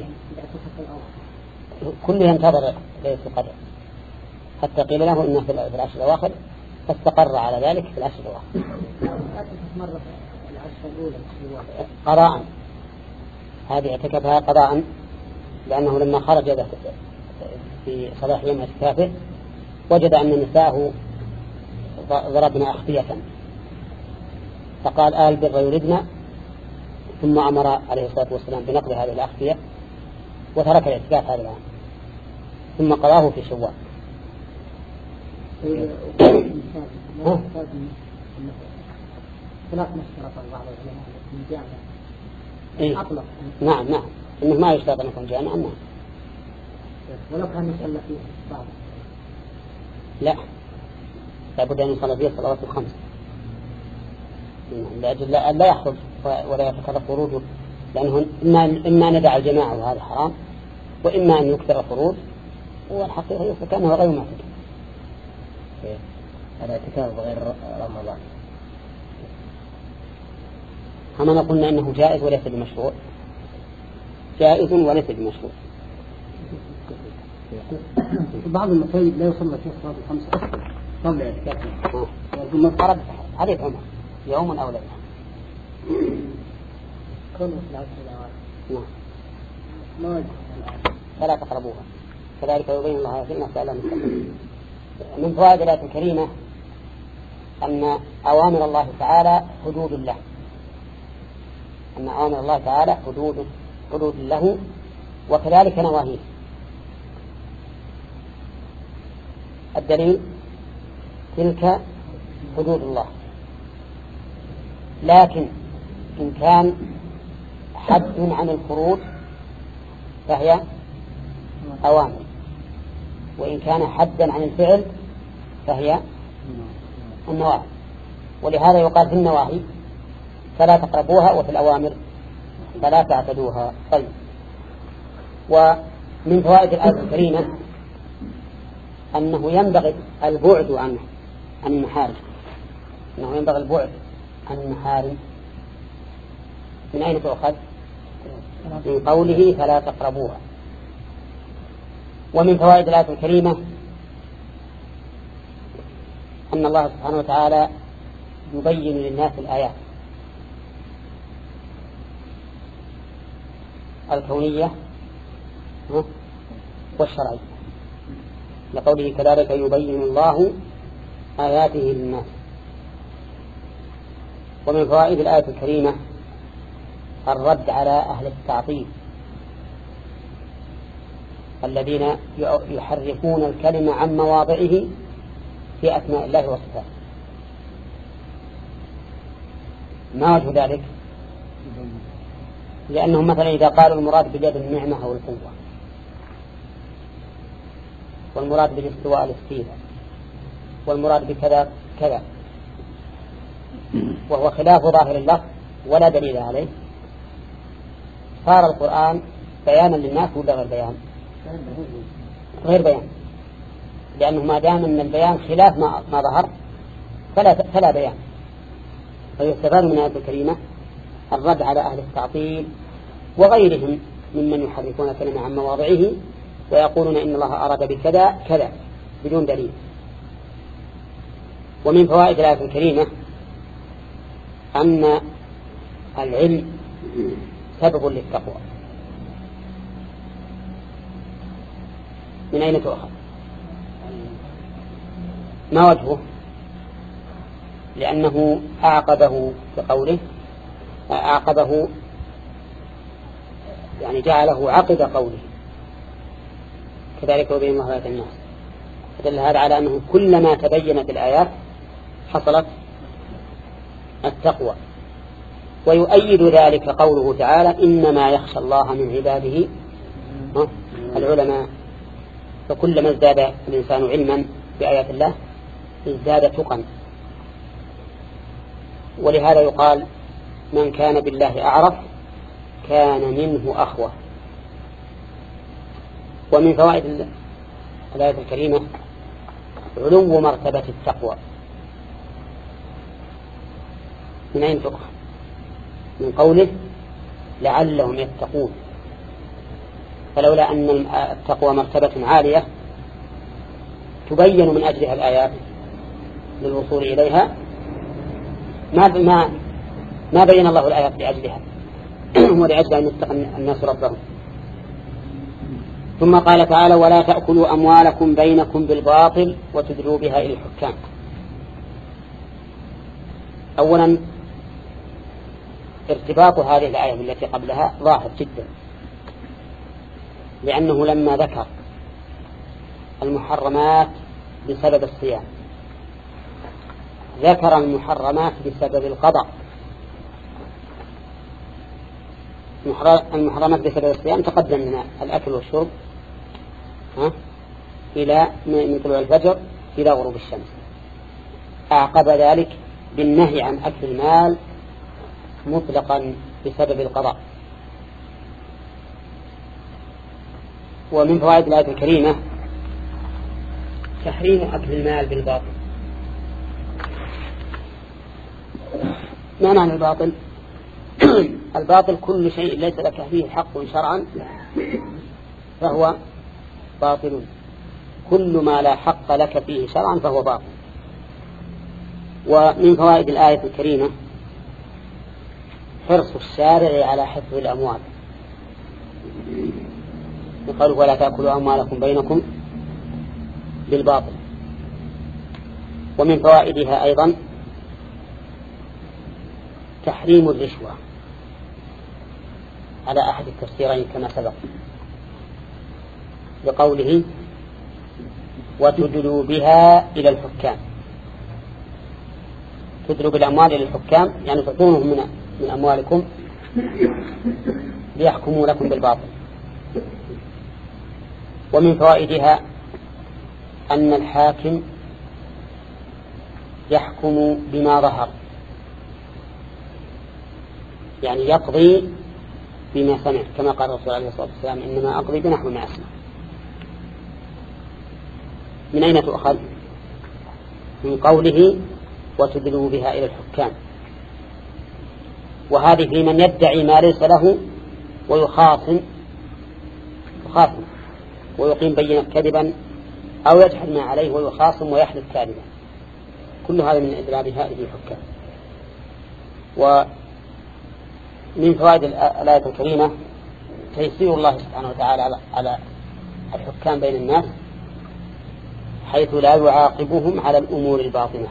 كله ينتظر ليلة القدر حتى قيل له إنه في العشر الأواخر، فاستقر على ذلك في العشر الأواخر قضاء. هذه اعتكفها قضاء، لأنه لما خرج في صباح يوم اعتكافه وجد أن نساءه ضربن أخفية، فقال آل بر يردنا، ثم أمر عليه الصلاة والسلام بنقض هذه الأخفية وترك الاعتكاف هذا العام، ثم قضاه في شوال. ثلاث مشترط بعض العلماء من جامع. إيه؟ نعم نعم، إنه ما يشترط أن يكون جامعا. نعم. ولو كان يصلى فيه بعض. لا، لابد أن يصلى فيه الصلوات الخمس، لأجل لا يخرج ولا يتكرر خروجه، لأنه إما إما ندع الجماعة وهذا حرام، وإما أن يكثر الخروج، والحقيقة كأنه غير معتكف. الاعتكاف غير رمضان. كما قلنا إنه جائز وليس بمشروع، جائز وليس بمشروع. بعض المساجد لا يصلى فيه الصلاة الخمسة أصلا، صلى اعتكاف. ثم فرض عليه عمر يوم أو ليلة. كونه في العشر الأواخر. نعم. فلا تقربوها، كذلك يبين الله في الناس على المستقيم. من فوائد الآية الكريمة أن أوامر الله تعالى حدود له، أن أوامر الله تعالى حدود حدود له، وكذلك نواهيه. الدليل تلك حدود الله، لكن إن كان حد عن الخروج فهي أوامر، وإن كان حدا عن الفعل فهي النواهي. ولهذا يقال في النواهي فلا تقربوها، وفي الأوامر فلا تعتدوها. طيب، ومن فوائد الآية الكريمة أنه ينبغي البعد عنه عن المحارم، أنه ينبغي البعد عن المحارم. من أين تؤخذ؟ من قوله فلا تقربوها. ومن فوائد الآية الكريمة أن الله سبحانه وتعالى يبين للناس الآيات الكونية والشرعية، لقوله كذلك يبين الله آياته للناس. ومن فوائد الآية الكريمة الرد على أهل التعطيل الذين يحرفون الكلمة عن مواضعه في أسماء الله وصفاته. ما وجه ذلك؟ لأنهم مثلا إذا قالوا المراد باليد النعمة أو القوة، والمراد بالاستواء الاستيلاء، والمراد بكذا كذا، وهو خلاف ظاهر اللفظ ولا دليل عليه، صار القرآن بيانا للناس ولا غير بيان؟ غير بيان، لأنه ما دام أن البيان خلاف ما, ما ظهر فلا, فلا بيان. فيستفاد من الآية الكريمة الرد على أهل التعطيل وغيرهم ممن يحرفون الكلمة عن مواضعه ويقولون إن الله أراد بكذا كذا بدون دليل. ومن فوائد الآية الكريمة أن العلم سبب للتقوى. من أين تؤخذ؟ ما وجهه؟ لأنه أعقبه بقوله أعقبه يعني جعله عقب قوله كذلك وبين الله آيات الناس. فدل هذا على أنه كلما تبينت الآيات حصلت التقوى. ويؤيد ذلك قوله تعالى إنما يخشى الله من عباده العلماء. فكلما ازداد الإنسان علما بآيات الله ازداد تقا. ولهذا يقال من كان بالله أعرف كان منه أخوة. ومن فوائد الآية الكريمة علو مرتبة التقوى. من أين تؤخذ؟ من قوله لعلهم يتقون. فلولا أن التقوى مرتبة عالية تبين من أجلها الآيات للوصول إليها ما ما ما بين الله الآيات لأجلها ولأجل أن يتقى الناس ربهم. ثم قال تعالى ولا تأكلوا أموالكم بينكم بالباطل وتدلوا بها إلى الحكام. أولا ارتباط هذه الآية التي قبلها ظاهر جدا، لأنه لما ذكر المحرمات بسبب الصيام ذكر المحرمات بسبب القضاء. المحرمات بسبب الصيام تقدم لنا الأكل والشرب ها إلى من طلوع الفجر إلى غروب الشمس. أعقب ذلك بالنهي عن أكل المال مطلقا بسبب القضاء. ومن فوائد الآية الكريمة تحريم أكل المال بالباطل. ما معنى الباطل؟ الباطل كل شيء ليس لك فيه حق شرعا فهو باطل. كل ما لا حق لك فيه شرعا فهو باطل. ومن فوائد الآية الكريمة حرص الشارع على حفظ الأموال. يقول ولا تأكلوا أموالكم بينكم بالباطل. ومن فوائدها أيضا تحريم الرشوة على أحد التفسيرين كما سبق بقوله وتدلوا بها إلى الحكام. تدلوا بالأموال إلى الحكام يعني تعطونهم من, من أموالكم ليحكموا لكم بالباطل. ومن فوائدها أن الحاكم يحكم بما ظهر يعني يقضي بما سمع كما قال الرسول عليه الصلاة والسلام إنما أقضي بنحو ما أسمع. من أين تؤخذ؟ من قوله وتدلوا بها إلى الحكام. وهذه في من يدعي ما ليس له ويخاصم يخاصم ويقيم بينة كذبا أو يجحد ما عليه ويخاصم ويحدث كاذبا. كل هذا من إدلابها إلى الحكام. ومن فوائد الآية الكريمة تيسير الله سبحانه وتعالى على الحكام بين الناس حيث لا يعاقبهم على الأمور الباطنة.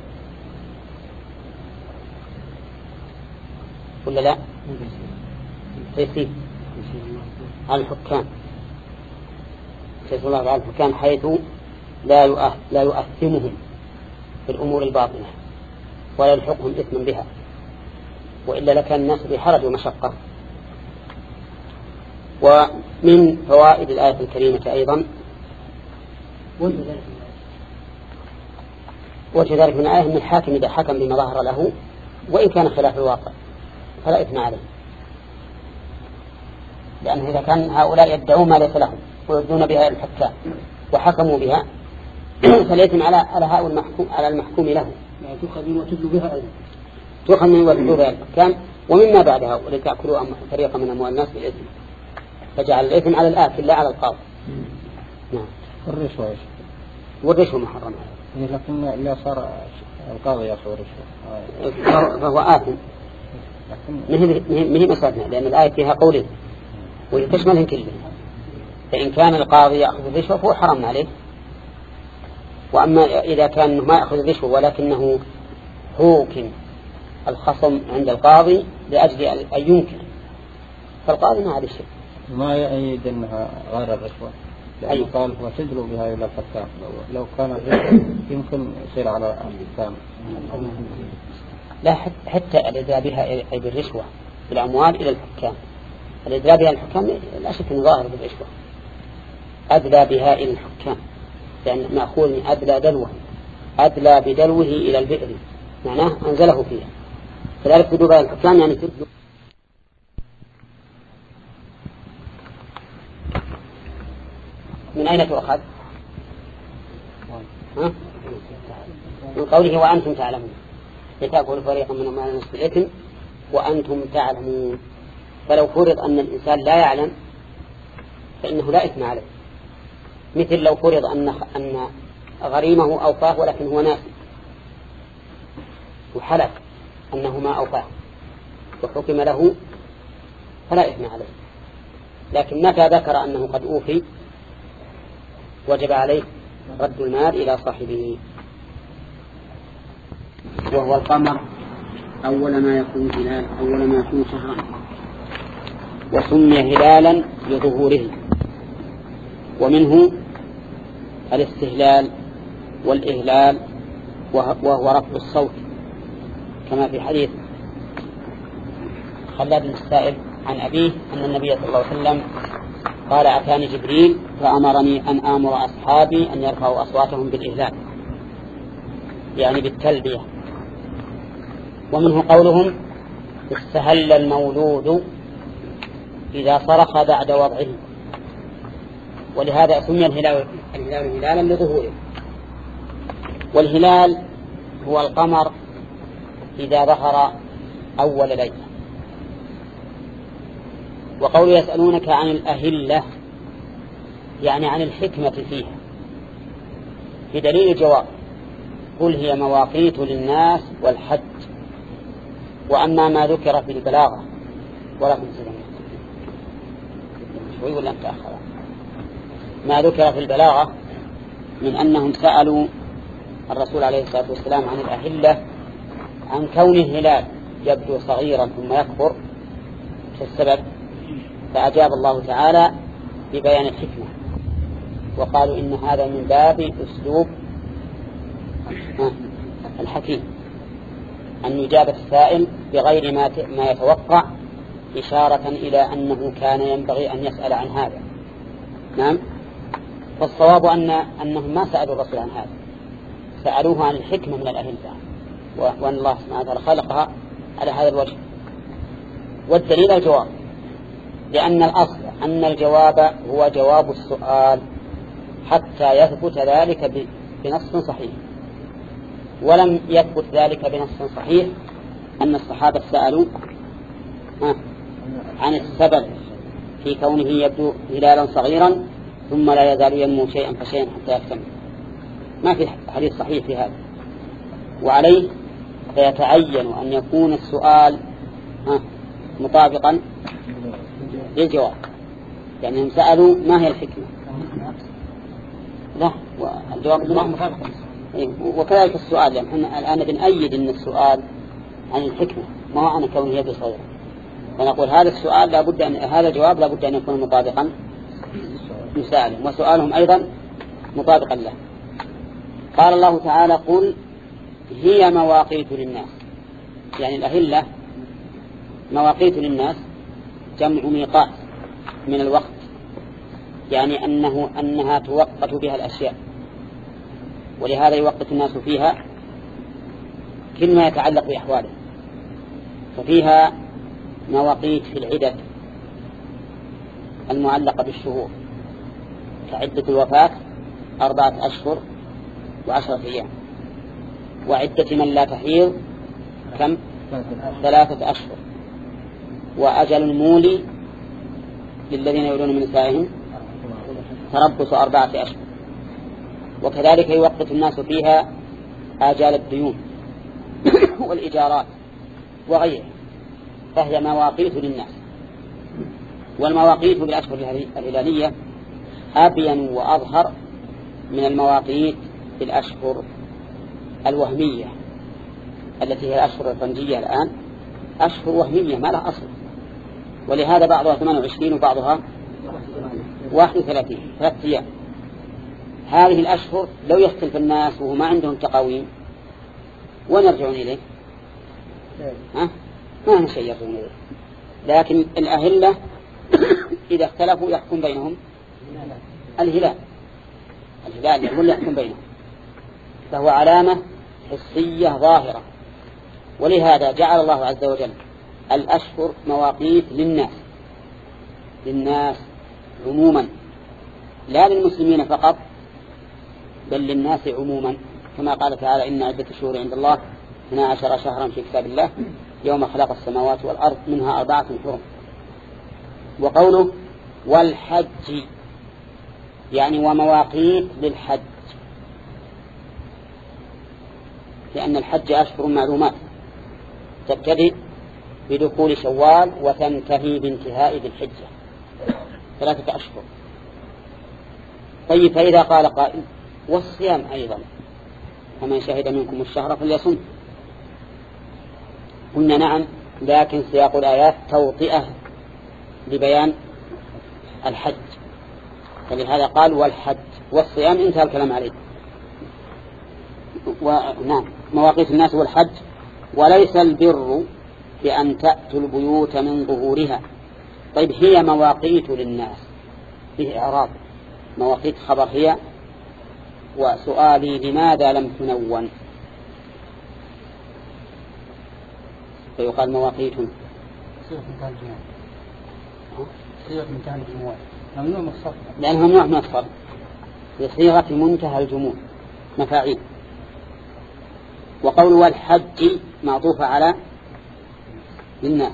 ولا لا؟ تيسير على الحكام تيسير الله على الحكام حيث لا لا يؤثمهم في الأمور الباطنة ولا يلحقهم إثما بها، وإلا لكان الناس بحرج ومشقة. ومن فوائد الآية الكريمة أيضا وجه ذلك من الآية أن الحاكم إذا حكم بما ظهر له وإن كان خلاف الواقع فلا إثم عليه، لأنه إذا كان هؤلاء يدعون ما ليس لهم ويردون بها الحكام وحكموا بها فليتم على على هؤلاء المحكوم على المحكوم له يعني تؤخذ من وتدلوا بها أيضا تؤخذ من وتدلوا بها الحكام ومما بعدها ولتأكلوا فريقا من أموال الناس بالإثم. فجعل الإثم على الآكل لا على القاضي. نعم. الرشوة إيش؟ والرشوة محرمة. لكن لا صار القاضي يأخذ رشوة فهو آثم. مهم مسألتنا لأن الآية فيها قولين وتشملهم كلهم. فإن كان القاضي يأخذ الرشوة فهو حرام عليه. وأما إذا كان ما يأخذ الرشوة ولكنه حوكم الخصم عند القاضي لأجل أن ينكر فالقاضي ما عليه شيء. ما يأيد أنها غير الرشوة لأنه قال وتدلوا بها إلى الحكام. لو كان يمكن يصير على الحكام. لا حتى الإدلاء بها أي بالرشوة بالأموال إلى الحكام. الإدلاء بها الحكام لا شك أنه ظاهر بالرشوة. أدلى بها إلى الحكام لأن مأخوذ من أدلى دلوه أدلى بدلوه إلى البئر معناه أنزله فيها. فذلك تدلوا بها الحكام يعني تدلوا. من أين تؤخذ؟ ها؟ من قوله وأنتم تعلمون لتأكلوا فريقا من أموال الناس بالإثم وأنتم تعلمون. فلو فرض أن الإنسان لا يعلم فإنه لا إثم عليه. مثل لو فرض أن أن غريمه أوفاه ولكن هو ناسي وحلف أنه ما أوفاه وحكم له فلا إثم عليه. لكن متى ذكر أنه قد أوفي وجب عليه رد المال إلى صاحبه. وهو القمر أول ما يكون هلال أول ما يكون شهرا وسمي هلالا لظهوره. ومنه الاستهلال والإهلال وهو رفع الصوت كما في حديث خلاد بن السائب عن أبيه أن النبي صلى الله عليه وسلم قال أتاني جبريل فأمرني أن آمر أصحابي أن يرفعوا أصواتهم بالإهلال يعني بالتلبية. ومنه قولهم استهل المولود إذا صرخ بعد وضعه. ولهذا سمي الهلال الهلال هلالا لظهوره. والهلال هو القمر إذا ظهر أول ليلة. وقول يسألونك عن الأهلة يعني عن الحكمة فيها بدليل الجواب قل هي مواقيت للناس والحج. وأما ما ذكر في البلاغة ولكن شوي ولا متأخر ما ذكر في البلاغة من أنهم سألوا الرسول عليه الصلاة والسلام عن الأهلة عن كون الهلال يبدو صغيرا ثم يكبر في السبب فأجاب الله تعالى ببيان الحكمة وقالوا إن هذا من باب أسلوب الحكيم أن يجاب السائل بغير ما ما يتوقع إشارة إلى أنه كان ينبغي أن يسأل عن هذا. نعم. والصواب أن أنهم ما سألوا الرسول عن هذا سألوه عن الحكمة من الأهلة وأن الله سبحانه وتعالى خلقها على هذا الوجه. والدليل الجواب لأن الأصل أن الجواب هو جواب السؤال حتى يثبت ذلك بنص صحيح. ولم يثبت ذلك بنص صحيح أن الصحابة سألوا عن السبب في كونه يبدو هلالا صغيرا ثم لا يزال ينمو شيئا فشيئا حتى يكتمل. ما في حديث صحيح في هذا. وعليه فيتعين أن يكون السؤال مطابقا للجواب يعني هم سألوا ما هي الحكمة لا والجواب لا مطابقا. وكذلك السؤال يعني احنا الآن بنأيد أن السؤال عن الحكمة ما هو عن كونه يبدو صغيرا فنقول هذا السؤال لابد أن هذا الجواب لابد أن يكون مطابقا لسؤالهم وسؤالهم أيضا مطابقا له. قال الله تعالى قل هي مواقيت للناس يعني الأهلة مواقيت للناس جمع ميقات من الوقت يعني أنه أنها توقت بها الأشياء ولهذا يوقت الناس فيها كل ما يتعلق بأحواله. ففيها مواقيت في العدد المعلقة بالشهور كعدة الوفاة أربعة أشهر وعشرة أيام وعدة من لا تحيض كم ثلاثة أشهر وأجل المولي للذين يولون من نسائهم تربص أربعة أشهر. وكذلك يوقت الناس فيها آجال الديون والإيجارات وغيره، فهي مواقيت للناس. والمواقيت بالأشهر الهلالية أبين وأظهر من المواقيت بالأشهر الوهمية التي هي الأشهر الفرنجية الآن أشهر وهمية ما لها أصل، ولهذا بعضها ثمانية وعشرين وبعضها واحد وثلاثين ثلاثة أيام. هذه الأشهر لو يختلف الناس وهم ما عندهم تقاويم وين يرجعون إليه؟ ها؟ ما هم شيء يرجعون إليه. لكن الأهلة إذا اختلفوا يحكم بينهم الهلال الهلال هو اللي يحكم بينهم، فهو علامة حسية ظاهرة. ولهذا جعل الله عز وجل الأشهر مواقيت للناس للناس عموما، لا للمسلمين فقط بل للناس عموما، كما قال تعالى إن عدة الشهور عند الله اثنا عشر شهرا في كتاب الله يوم خلق السماوات والأرض منها أربعة حرم. وقوله والحج يعني ومواقيت للحج، لأن الحج أشهر معلومات تبتدئ بدخول شوال وتنتهي بانتهاء ذي الحجة ثلاثة أشهر. طيب فإذا قال قائل والصيام أيضا فمن شهد منكم الشهر فليصم، قلنا نعم، لكن سياق الآيات توطئة لبيان الحج، فلهذا قال والحج والصيام انتهى الكلام عليه. ونعم مواقيت الناس والحج. وليس البر بأن تأتوا البيوت من ظهورها. طيب هي مواقيت للناس فيه إعراب، مواقيت خبر هي، وسؤالي لماذا لم تنون؟ فيقال مواقيت صيغة منتهى الجموع ممنوع من الصرف لأنها ممنوع من الصرف بصيغة منتهى الجموع مفاعيل. وقول والحج معطوف على للناس.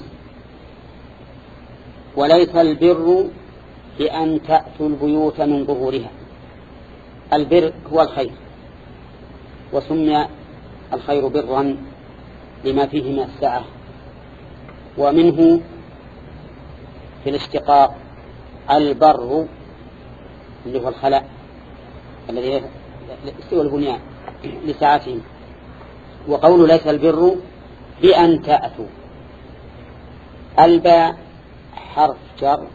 وليس البر بأن تأتوا البيوت من ظهورها. البر هو الخير، وسمي الخير برا لما فيه من السعة، ومنه في الاشتقاق البر اللي هو الخلاء الذي سوى البنيان لسعتهم. وقول ليس البر بأن تأتوا، الباء حرف جر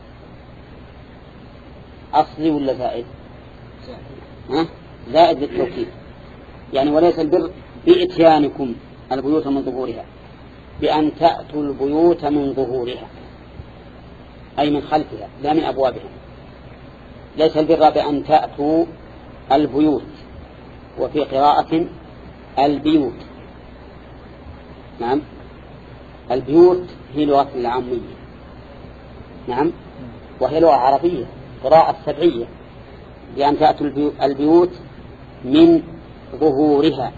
أصلي ولا زائد؟ ها؟ زائد للتوكيد، يعني وليس البر بإتيانكم البيوت من ظهورها، بأن تأتوا البيوت من ظهورها أي من خلفها لا من أبوابها. ليس البر بأن تأتوا البيوت، وفي قراءة البيوت. نعم البيوت هي لغة العامية، نعم وهي لغة عربية قراءة سبعية، بأن تأتوا البيوت من ظهورها،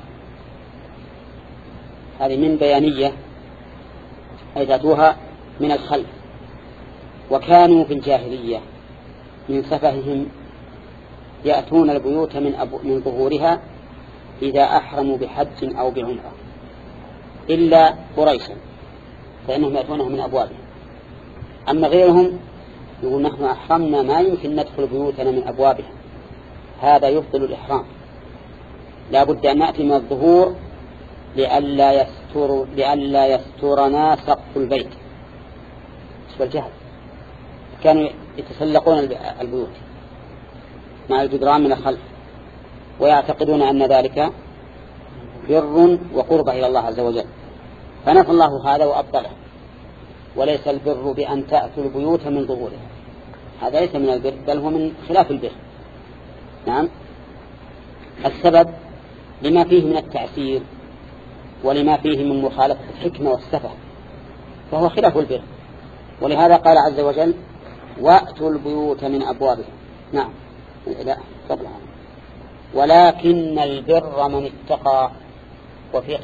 هذه من بيانية أي تأتوها من الخلف. وكانوا في الجاهلية من سفههم يأتون البيوت من, أبو من ظهورها إذا أحرموا بحج أو بعمرة، إلا قريشا فإنهم يأتونها من أبوابها. أما غيرهم يقول نحن أحرمنا ما يمكن ندخل بيوتنا من أبوابها، هذا يفضل الإحرام، لا بد أن نأتي من الظهور لئلا يستر لئلا يسترنا سقف البيت والجهل. كانوا يتسلقون البيوت مع الجدران من الخلف ويعتقدون أن ذلك بر وقرب إلى الله عز وجل، فنفى الله هذا وأبطله. وليس البر بأن تأتوا البيوت من ظهورها، هذا ليس من البر بل هو من خلاف البر. نعم السبب لما فيه من التعسير ولما فيه من مخالفة الحكمة والسفه، فهو خلاف البر. ولهذا قال عز وجل وأتوا البيوت من أبوابها. نعم لا قبلها ولكن البر من اتقى، وفي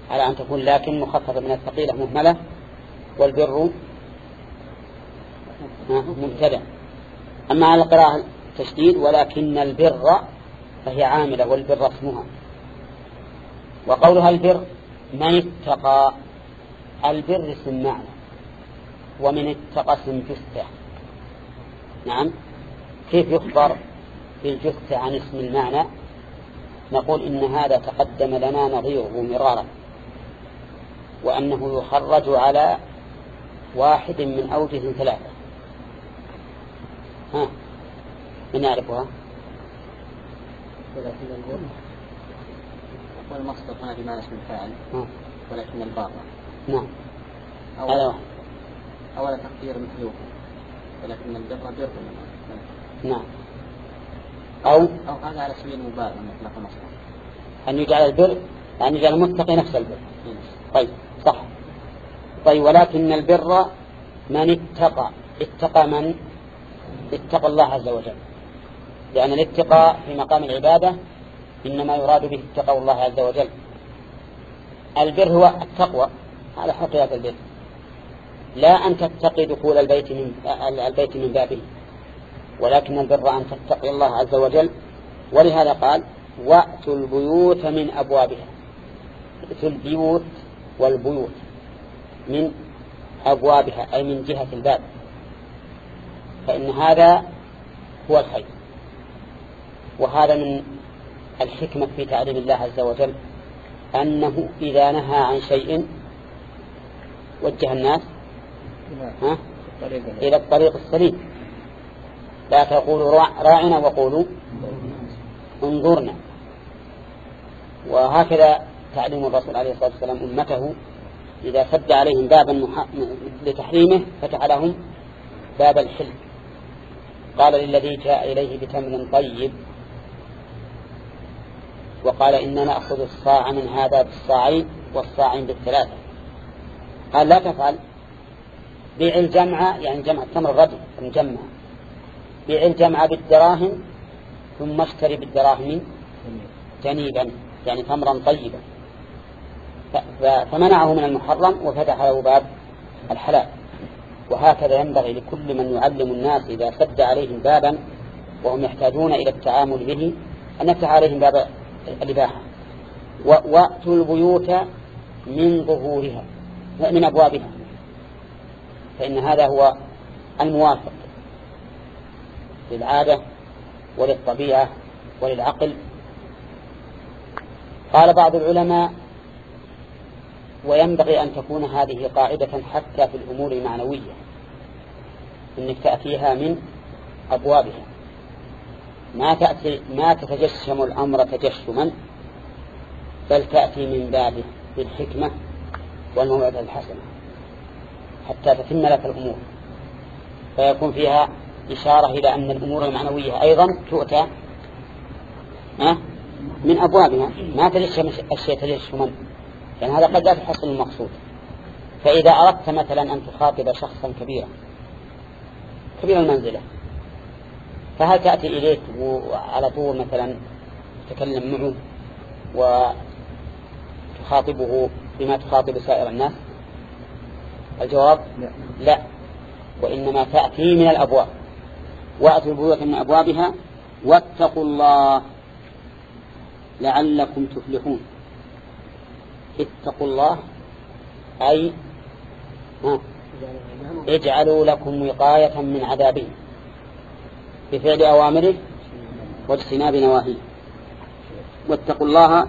على أن تكون لكن مخففة من الثقيلة مهملة، والبر مبتدأ. أما على القراءة التشديد ولكن البر فهي عاملة، والبر اسمها. وقولها البر من اتقى، البر اسم معنى، ومن اتقى اسم جثة. نعم، كيف يخبر بالجثة عن اسم المعنى؟ نقول إن هذا تقدم لنا نظيره مرارا، وأنه يخرج على واحد من أوجه ثلاثة. ها، من يعرفها؟ والمصدر هنا بمعنى اسم الفاعل، ولكن الباطل. نعم. أولا أولا تقدير مثله، ولكن البر بر. نعم. أو أو هذا على سبيل المبالغة مطلق مصدر، أن يجعل البر أن يجعل المتقي نفس البر. طيب صح. طيب ولكن البر من اتقى، اتقى من؟ اتقى الله عز وجل، لأن الاتقاء في مقام العبادة إنما يراد به اتقى الله عز وجل. البر هو التقوى على حقيقة البر، لا أن تتقي دخول البيت من البيت من بابه، ولكن البر أن تتقي الله عز وجل. ولهذا قال وأتوا البيوت من أبوابها. ائتوا البيوت والبيوت من أبوابها أي من جهة الباب، فإن هذا هو الخير. وهذا من الحكمة في تعليم الله عز وجل، أنه إذا نهى عن شيء وجه الناس ها؟ إلى الطريق السليم. لا تقولوا راعنا وقولوا انظرنا. وهكذا تعليم الرسول عليه الصلاة والسلام أمته، إذا سد عليهم بابا لتحريمه فتح لهم باب الحل. قال للذي جاء إليه بتمر طيب، وقال إننا نأخذ الصاع من هذا بالصاعين والصاعين بالثلاثة. قال لا تفعل، بيع الجمع يعني جمع التمر الرجل المجمع، بيع الجمع بالدراهم ثم اشتري بالدراهم جنيبا يعني تمرا طيبا. فمنعه من المحرم وفتح له باب الحلال. وهكذا ينبغي لكل من يعلم الناس إذا سد عليهم بابا وهم يحتاجون إلى التعامل به أن يفتح عليهم باب الإباحة. وأتوا البيوت من ظهورها من أبوابها، فإن هذا هو الموافق للعادة وللطبيعة وللعقل. قال بعض العلماء وينبغي أن تكون هذه قاعدة حتى في الأمور المعنوية، إنك تأتيها من أبوابها، ما تأتي ما تتجشم الأمر تجشما، بل تأتي من بابه بالحكمة والموعظة الحسنة حتى تتم لك الأمور، فيكون فيها إشارة إلى أن الأمور المعنوية أيضا تؤتى من أبوابها، ما تجشم الشيء تجشما، لأن هذا قد لا تحصل المقصود. فإذا أردت مثلا أن تخاطب شخصا كبيرا كبير المنزلة، فهل تأتي إليك وعلى طول مثلا تتكلم معه وتخاطبه بما تخاطب سائر الناس؟ الجواب لا, لا. وإنما تأتي من الأبواب. وأتوا البيوت من أبوابها واتقوا الله لعلكم تفلحون. اتقوا الله أي اجعلوا لكم وقاية من عذابه بفعل أوامره واجتناب نواهيه. واتقوا الله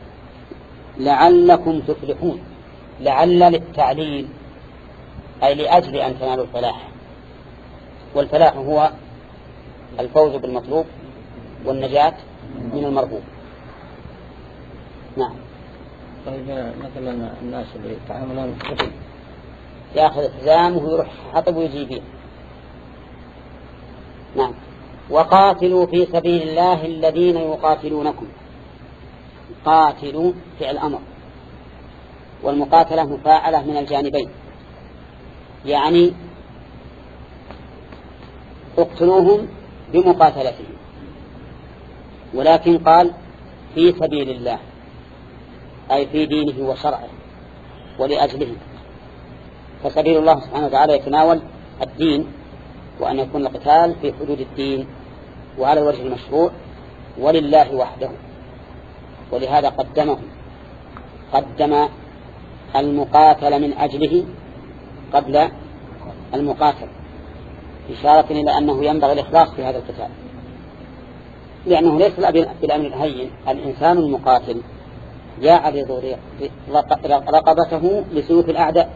لعلكم تفلحون. لعل للتعليل أي لأجل أن تنالوا الفلاح، والفلاح هو الفوز بالمطلوب والنجاة من المرغوب. نعم. طيب مثلا الناس اللي يتعاملون كثير يأخذ حزامه ويروح حطب ويجي فيه. نعم. وقاتلوا في سبيل الله الذين يقاتلونكم. قاتلوا فعل أمر، والمقاتلة مفاعلة من الجانبين، يعني اقتلوهم بمقاتلتهم، ولكن قال في سبيل الله أي في دينه وشرعه ولأجله. فسبيل الله سبحانه وتعالى يتناول الدين، وأن يكون القتال في حدود الدين وعلى الوجه المشروع ولله وحده. ولهذا قدمه قدم المقاتل من أجله قبل المقاتل، إشارة إلى أنه ينبغي الإخلاص في هذا القتال، لأنه ليس بالأمر الهين. الإنسان المقاتل يعرض رقبته لسيوف الأعداء،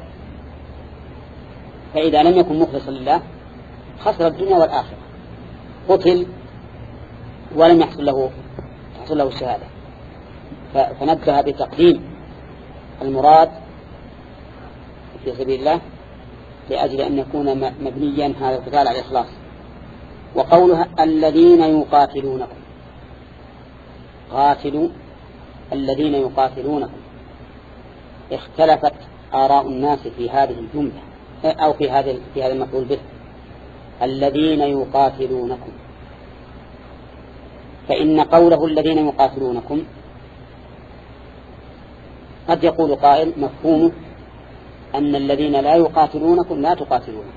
فإذا لم يكن مخلصا لله خسر الدنيا والآخرة، قتل ولم يحصل له يحصل له الشهادة. فنبه بتقديم المراد في سبيل الله لأجل أن يكون مبنيا هذا القتال على الإخلاص. وقولها الذين يقاتلونكم، قاتلوا الذين يقاتلونكم، اختلفت آراء الناس في هذه الجملة أو في هذا في هذا المفعول به، الذين يقاتلونكم. فإن قوله الذين يقاتلونكم قد يقول قائل مفهومه أن الذين لا يقاتلونكم لا تقاتلونهم،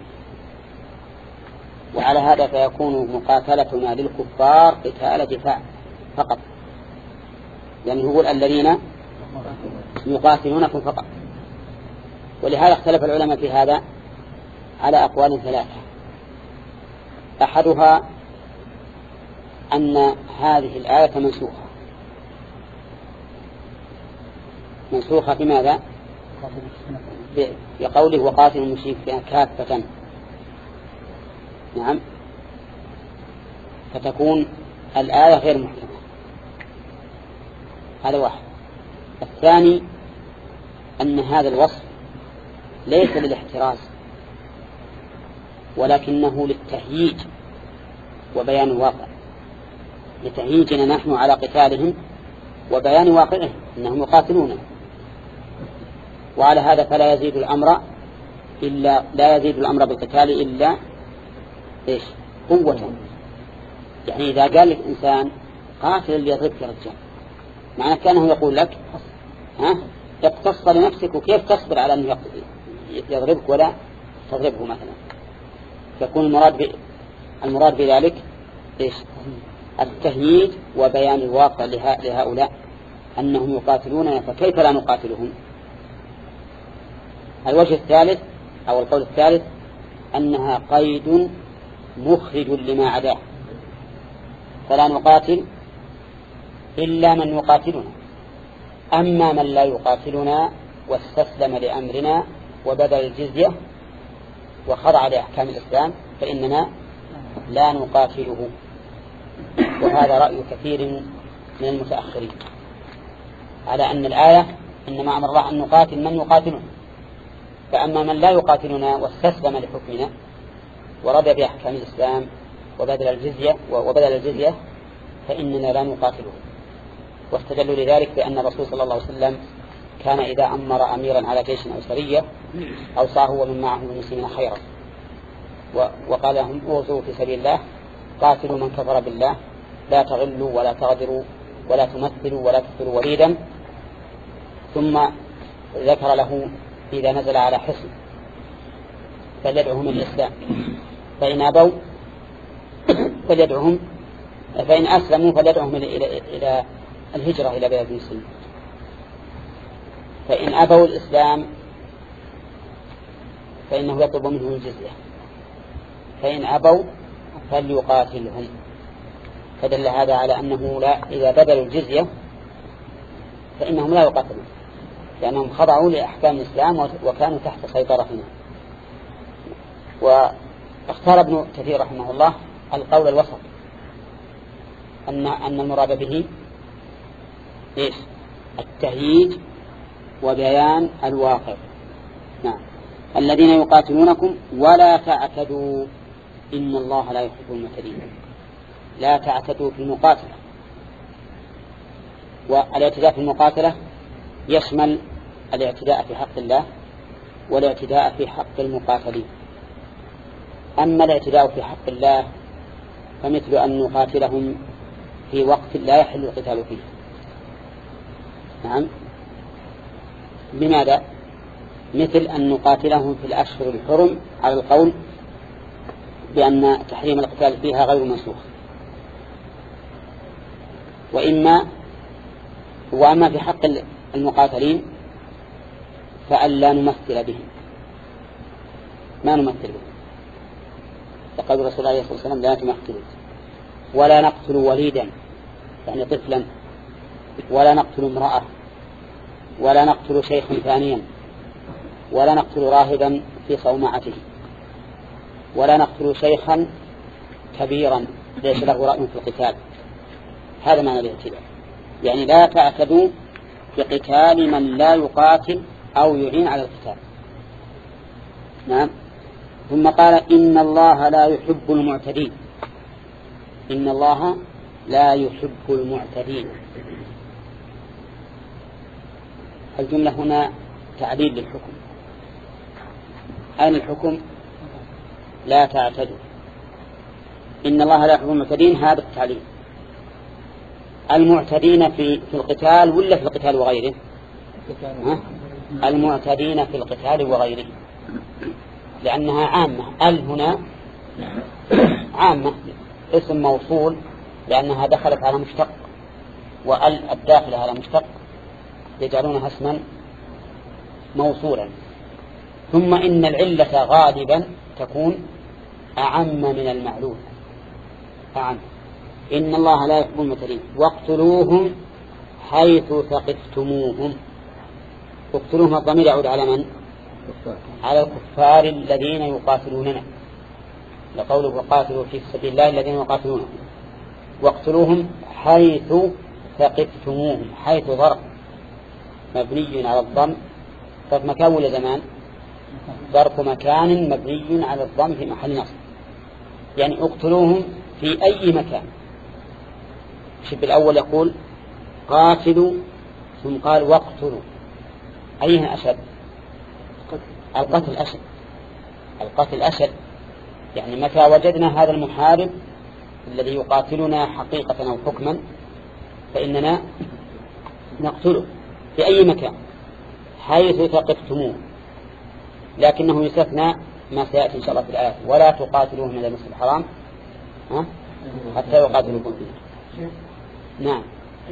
وعلى هذا فيكون مقاتلتنا للكفار قتال دفاع فقط، يعني هو الذين يقاتلونكم فقط. ولهذا اختلف العلماء في هذا على أقوال ثلاثة. أحدها أن هذه الآية منسوخة. منسوخة بماذا؟ بقوله وقاتل المشركين كافة. نعم، فتكون الآية غير محكمة. هذا واحد. الثاني أن هذا الوصف ليس للاحتراز، ولكنه للتهييج وبيان الواقع، لتهييجنا نحن على قتالهم وبيان واقعهم أنهم يقاتلون. وعلى هذا فلا يزيد الأمر إلا لا يزيد الأمر بالقتال إلا إيش؟ قوة. يعني إذا قال لك إنسان قاتل اللي يضربك يا رجال، معنى كأنه يقول لك ها اقتص لنفسك، وكيف تصبر على أنه يضربك ولا تضربه مثلا. فيكون المراد ب... المراد بذلك إيش؟ التهييج وبيان الواقع له... لهؤلاء أنهم يقاتلوننا، فكيف لا نقاتلهم؟ الوجه الثالث أو القول الثالث أنها قيد مخرج لما عداه، فلا نقاتل إلا من يقاتلنا. أما من لا يقاتلنا واستسلم لأمرنا وبذل الجزية وخضع لأحكام الإسلام فإننا لا نقاتله. وهذا رأي كثير من المتأخرين على أن الآية إنما أمر الله أن نقاتل من يقاتلنا، فأما من لا يقاتلنا واستسلم لحكمنا ورضى بأحكام الإسلام وبذل الجزية وبذل الجزية فإننا لا نقاتله. واستدلوا لذلك بأن الرسول صلى الله عليه وسلم كان إذا أمر أميرا على جيش أو سرية أوصاه ومن معه من المسلمين خيرا، وقال لهم اوصوا في سبيل الله، قاتلوا من كفر بالله، لا تغلوا ولا تغدروا ولا تمثلوا ولا تقتلوا وليدا. ثم ذكر له إذا نزل على حصن فليدعهم الإسلام، فإن أبوا فليدعهم، فإن أسلموا فليدعهم إلى إلى الهجرة إلى بلاد المسلمين، فإن أبوا الإسلام فإنه يطلب منهم الجزية، فإن أبوا فليقاتلهم. فدل هذا على أنه لا إذا بدلوا الجزية فإنهم لا يقاتلون، لأنهم خضعوا لأحكام الإسلام وكانوا تحت سيطرتنا. واختار ابن كثير رحمه الله القول الوسط، أن أن المراد به إيش؟ التهييج وبيان الواقع. نعم، الذين يقاتلونكم ولا تعتدوا إن الله لا يحب المعتدين. لا تعتدوا في المقاتلة، والاعتداء في المقاتلة يشمل الاعتداء في حق الله والاعتداء في حق المقاتلين. أما الاعتداء في حق الله فمثل أن نقاتلهم في وقت لا يحل القتال فيه. نعم، بماذا؟ مثل أن نقاتلهم في الأشهر الحرم على القول بأن تحريم القتال فيها غير منسوخ. وإما وأما في حق المقاتلين فألا نمثل بهم، ما نمثل بهم، فقال رسول الله صلى الله عليه وسلم لا تمثلوا، ولا نقتل وليدا يعني طفلا، ولا نقتل امرأة، ولا نقتل شيخا ثانيا، ولا نقتل راهبا في صومعته، ولا نقتل شيخا كبيرا ليس له رأي في القتال. هذا معنى الاعتداء، يعني لا تعتدوا بقتال من لا يقاتل أو يعين على القتال. نعم. ثم قال إن الله لا يحب المعتدين، إن الله لا يحب المعتدين. الجملة هنا تعليل للحكم. أين الحكم؟ لا تعتدوا. إن الله لا يحب المعتدين، هذا التعليل. المعتدين في في القتال ولا في القتال وغيره؟ المعتدين في القتال وغيره، لأنها عامة. ال هنا عامة اسم موصول لأنها دخلت على مشتق، وال الداخل على مشتق يجعلونها اسما موصولا. ثم إن العلة غالبا تكون أعم من المعلول، أعم. إن الله لا يحب المعتدين واقتلوهم حيث ثقفتموهم. اقتلوهم الضمير يعود على من؟ على الكفار الذين يقاتلوننا، لقوله وقاتلوا في سبيل الله الذين يقاتلونهم. واقتلوهم حيث ثقفتموهم، حيث ظرف مبني على الضم، ظرف مكان ولا زمان؟ ظرف مكان مبني على الضم في محل نصب، يعني اقتلوهم في أي مكان. الشب الأول يقول قاتلوا ثم قال واقتلوا، أيها أشد؟ القتل أشد، القتل أشد. يعني متى وجدنا هذا المحارب الذي يقاتلنا حقيقة أو حكما فإننا نقتله في أي مكان حيث ثقفتموه. لكنه يستثنى ما سيأتي إن شاء الله في الآيات، ولا تقاتلوهم من المسجد الحرام ها؟ حتى يقاتلوكم فيه. نعم.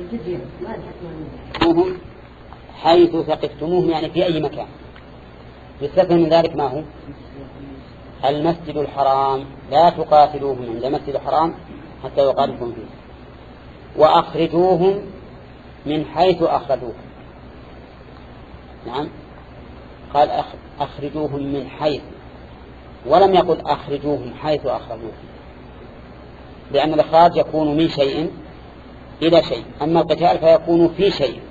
حيث ثقفتموهم يعني في أي مكان. يستثنى من ذلك ما هو؟ المسجد الحرام، لا تقاتلوهم عند المسجد الحرام حتى يقاتلوكم فيه. وأخرجوهم من حيث أخرجوهم. نعم. قال أخرجوهم من حيث، ولم يقل أخرجوهم حيث أخرجوهم، لأن الإخراج يكون من شيء إلى شيء، أما القتال فيكون في شيء.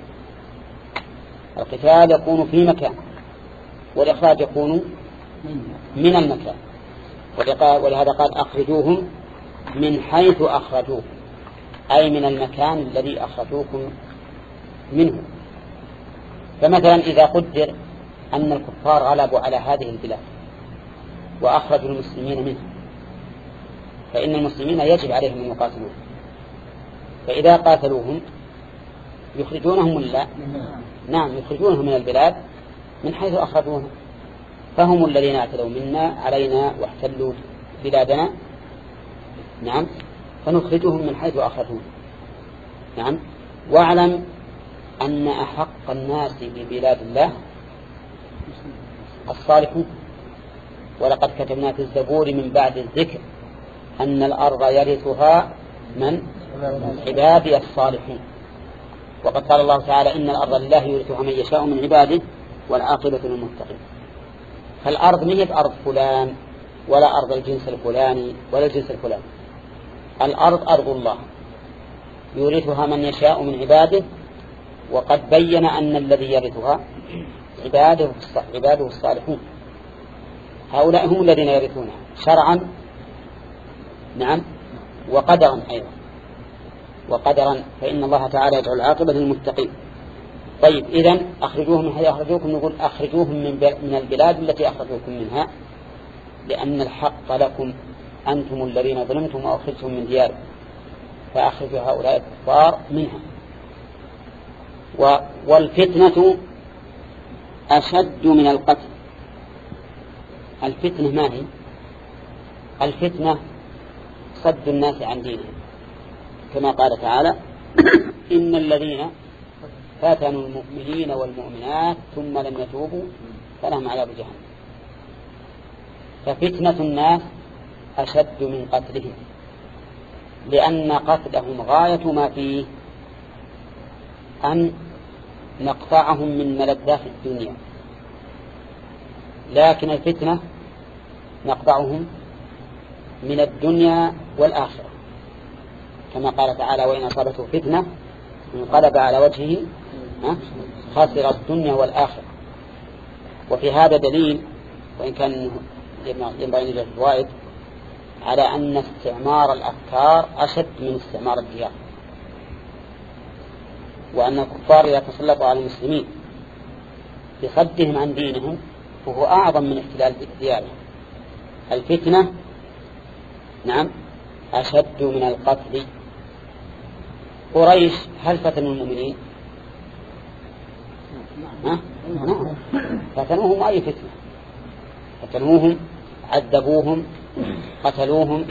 القتال يكون في مكان، والإخراج يكون من المكان. ولهذا قال أخرجوهم من حيث أخرجوكم، أي من المكان الذي أخرجوكم منه. فمثلا إذا قدر أن الكفار غلبوا على هذه البلاد وأخرجوا المسلمين منها، فإن المسلمين يجب عليهم أن يقاتلوهم، فإذا قاتلوهم يخرجونهم ولا؟ نعم، يخرجونهم من البلاد من حيث أخرجوهم، فهم الذين اعتدوا منا علينا واحتلوا بلادنا. نعم، فنخرجهم من حيث أخرجوهم. نعم. واعلم أن أحق الناس ببلاد الله الصالحون، ولقد كتبنا في الزبور من بعد الذكر أن الأرض يرثها من؟ عبادي الصالحين. وقد قال الله تعالى إن الأرض لله يورثها من يشاء من عباده والعاقبة للمتقين. فالأرض ما هي أرض فلان ولا أرض الجنس الفلاني ولا الجنس الفلاني، الأرض أرض الله يورثها من يشاء من عباده، وقد بين أن الذي يرثها عباده عباده الصالحون، هؤلاء هم الذين يرثونها شرعا. نعم. وقدرا أيضا، وقدرا، فإن الله تعالى يجعل العاقبة للمتقين. طيب، إذن أخرجوهم من حيث أخرجوكم، نقول أخرجوهم من من البلاد التي أخرجوكم منها، لأن الحق لكم أنتم الذين ظلمتم وأخرجتم من دياركم، فأخرجوا هؤلاء الكفار منها. والفتنة أشد من القتل. الفتنة ما هي؟ الفتنة صد الناس عن دينهم، كما قال تعالى إن الذين فتنوا المؤمنين والمؤمنات ثم لم يتوبوا فلهم عذاب جهنم. ففتنة الناس أشد من قتلهم، لأن قتلهم غاية ما فيه أن نقطعهم من ملذات الدنيا، لكن الفتنة نقطعهم من الدنيا والآخرة، كما قال تعالى وإن أصابته فتنة انقلب على وجهه خاسر الدنيا والآخرة. وفي هذا دليل، وإن كان ينبغي نجد الفوائد، على أن استعمار الأفكار أشد من استعمار الديار، وأن الكفار إذا تسلطوا على المسلمين بصدهم عن دينهم فهو أعظم من احتلال ديارهم. الفتنة نعم أشد من القتل. قريش هل فتنوا المؤمنين؟ نعم فتنوهم أي فتنة؟ فتنوهم، عذبوهم، قتلوهم،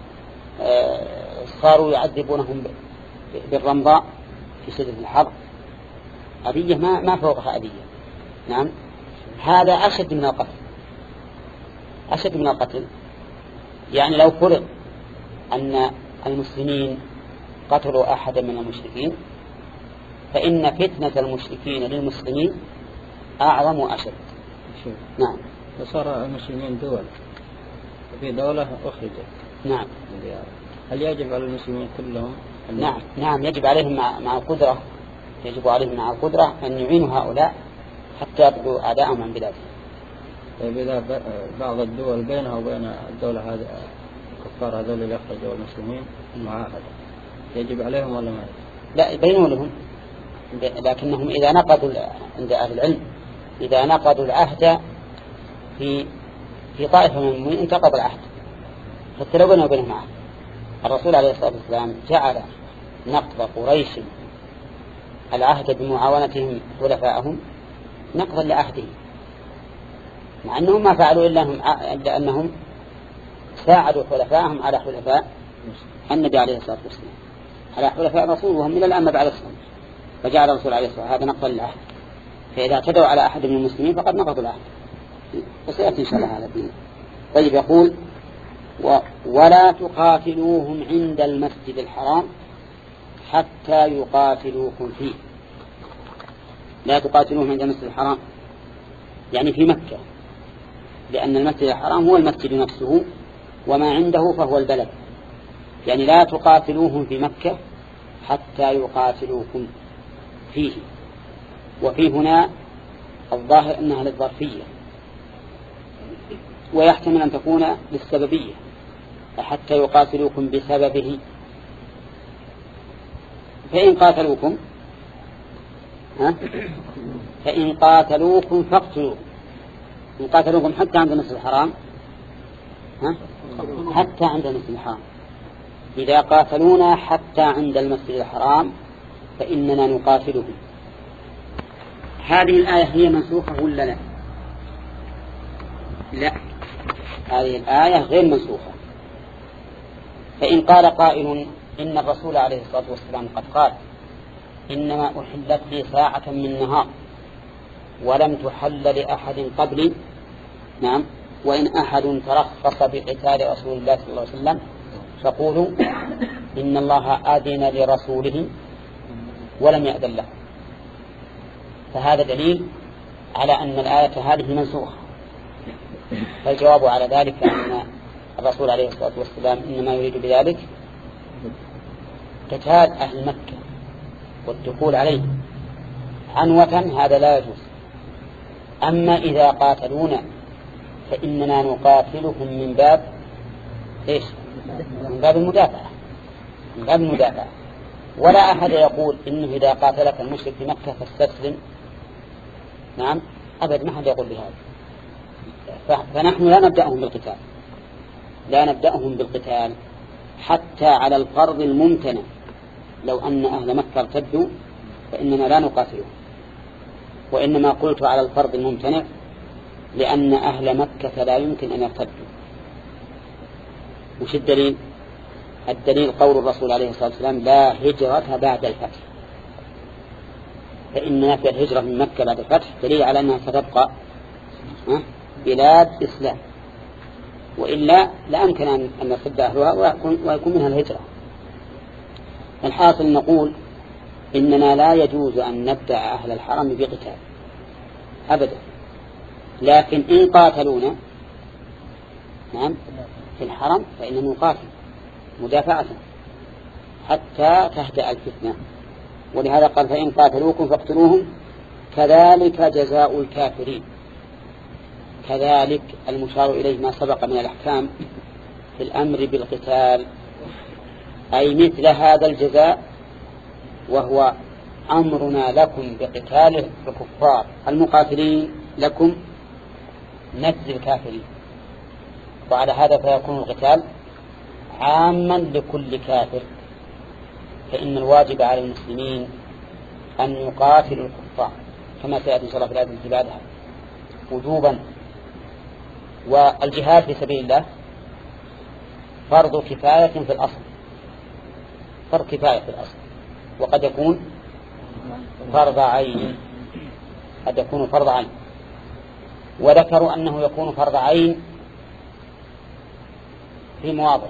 آه صاروا يعذبونهم بالرمضاء في شدة الحرب. أذية ما ما فوقها أذية. نعم هذا أشد من القتل، أشد من القتل. يعني لو فرض أن المسلمين قتلوا أحدا من المشركين فإن فتنة المشركين للمسلمين أعظم وأشد. نعم وصار المسلمين دول، وفي دولة أخرجت. نعم هل يجب على المسلمين كلهم؟ نعم نعم يجب عليهم مع, مع القدرة يجب عليهم مع القدرة أن يعينوا هؤلاء حتى يبقوا أعداءهم عن بلادهم. طيب إذا بعض الدول بينها وبين الدولة هذه الكفار هذول اللي أخرجوا المسلمين معاهدة، يجب عليهم ولا ما يجب؟ لا بينوا لهم، لكنهم إذا نقضوا عند أهل العلم إذا نقضوا العهد في في طائفة من المؤمنين انتقض العهد حتى لو بينوا وبينهم عهد. الرسول عليه الصلاة والسلام جعل نقض قريش العهد بمعاونتهم حلفائهم نقضا لعهدهم، مع أنهم ما فعلوا إلا أنهم, إلا أنهم ساعدوا حلفائهم على حلفاء النبي عليه الصلاة والسلام، على حلفاء الرسول وهم إلى الآن ما بعد السلام، فجعل الرسول عليه الصلاة والسلام هذا نقضا للعهد. فإذا اعتدوا على أحد من المسلمين فقد نقضوا العهد، وسيأتي إن شاء الله هذا الدين. طيب يقول و ولا تقاتلوهم عند المسجد الحرام حتى يقاتلوكم فيه. لا تقاتلوهم عند المسجد الحرام يعني في مكة، لأن المسجد الحرام هو المسجد نفسه وما عنده فهو البلد. يعني لا تقاتلوهم في مكة حتى يقاتلوكم فيه. وفي هنا الظاهر أنها للظرفية، ويحتمل أن تكون للسببية، حتى يقاتلوكم بسببه. فإن قاتلوكم ها فإن قاتلوكم فاقتلوا. إن قاتلوكم حتى عند المسجد الحرام ها حتى عند المسجد الحرام. إذا قاتلونا حتى عند المسجد الحرام فإننا نقاتلهم. هذه الآية هي منسوخة ولا لا؟ لا، هذه الآية غير منسوخة. فإن قال قائل إن الرسول عليه الصلاة والسلام قد قال إنما أحلت لي ساعة من نهار ولم تحل لأحد قبلي. نعم وإن أحد ترخص بقتال رسول الله صلى الله عليه وسلم فقولوا إن الله آذن لرسوله ولم يأذن له. فهذا دليل على أن الآية هذه منسوخة. فالجواب على ذلك أن الرسول عليه الصلاة والسلام إنما يريد بذلك قتال أهل مكة والدخول عليهم عنوة، هذا لا يجوز. أما إذا قاتلونا فإننا نقاتلهم من باب إيش؟ من باب المدافعة، من باب المدافعة. ولا أحد يقول إنه إذا قاتلك المشرك في مكة فاستسلم. نعم أبد، ما حد يقول بهذا. فنحن لا نبدأهم بالقتال، لا نبدأهم بالقتال حتى على الفرض الممتنع. لو أن أهل مكة ارتدوا فإننا لا نقاتلهم، وإنما قلت على الفرض الممتنع لأن أهل مكة لا يمكن أن يرتدوا. وش الدليل؟ الدليل قول الرسول عليه الصلاة والسلام لا هجرة بعد الفتح، فإن نفي الهجرة من مكة بعد الفتح دليل على أنها ستبقى بلاد إسلام، وإلا لا أمكن أن يرتد أهلها ويكون منها الهجرة. الحاصل نقول إننا لا يجوز أن نبدأ أهل الحرم بقتال أبدا، لكن إن قاتلونا نعم في الحرم فإننا نقاتل مدافعة حتى تهدأ الفتنة. ولهذا قال فإن قاتلوكم فاقتلوهم كذلك جزاء الكافرين. كذلك المشار إليه ما سبق من الأحكام في الأمر بالقتال، أي مثل هذا الجزاء، وهو أمرنا لكم بقتال الكفار المقاتلين لكم نجزي الكافرين. وعلى هذا فيكون القتال عاما لكل كافر، فإن الواجب على المسلمين أن يقاتلوا الكفار كما سيأتي إن شاء الله في الآية التي بعدها وجوبا. والجهاد في سبيل الله فرض كفاية في الأصل، فرض كفاية في الأصل، وقد يكون فرض عين، قد يكون فرض عين. وذكروا أنه يكون فرض عين في مواضع.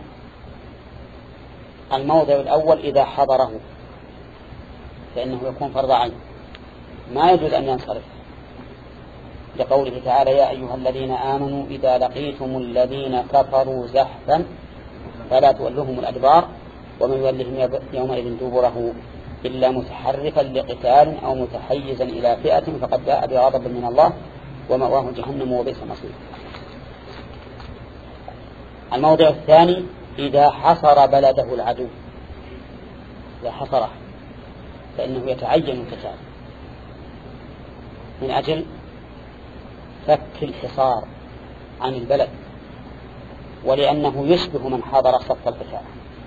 الموضع الأول إذا حضره فإنه يكون فرض عين، ما يجوز أن ينصرف، لقوله تعالى يا أيها الذين آمنوا إذا لقيتم الذين كفروا زحفا فلا تولوهم الأدبار ومن يولهم يومئذ دبره إلا متحرفا لقتال أو متحيزا إلى فئة فقد باء بغضب من الله ومأواه جهنم وبئس المصير. الموضع الثاني إذا حصر بلده العدو، إذا حصره فإنه يتعين القتال من أجل فك الحصار عن البلد، ولأنه يشبه من حضر صف القتال.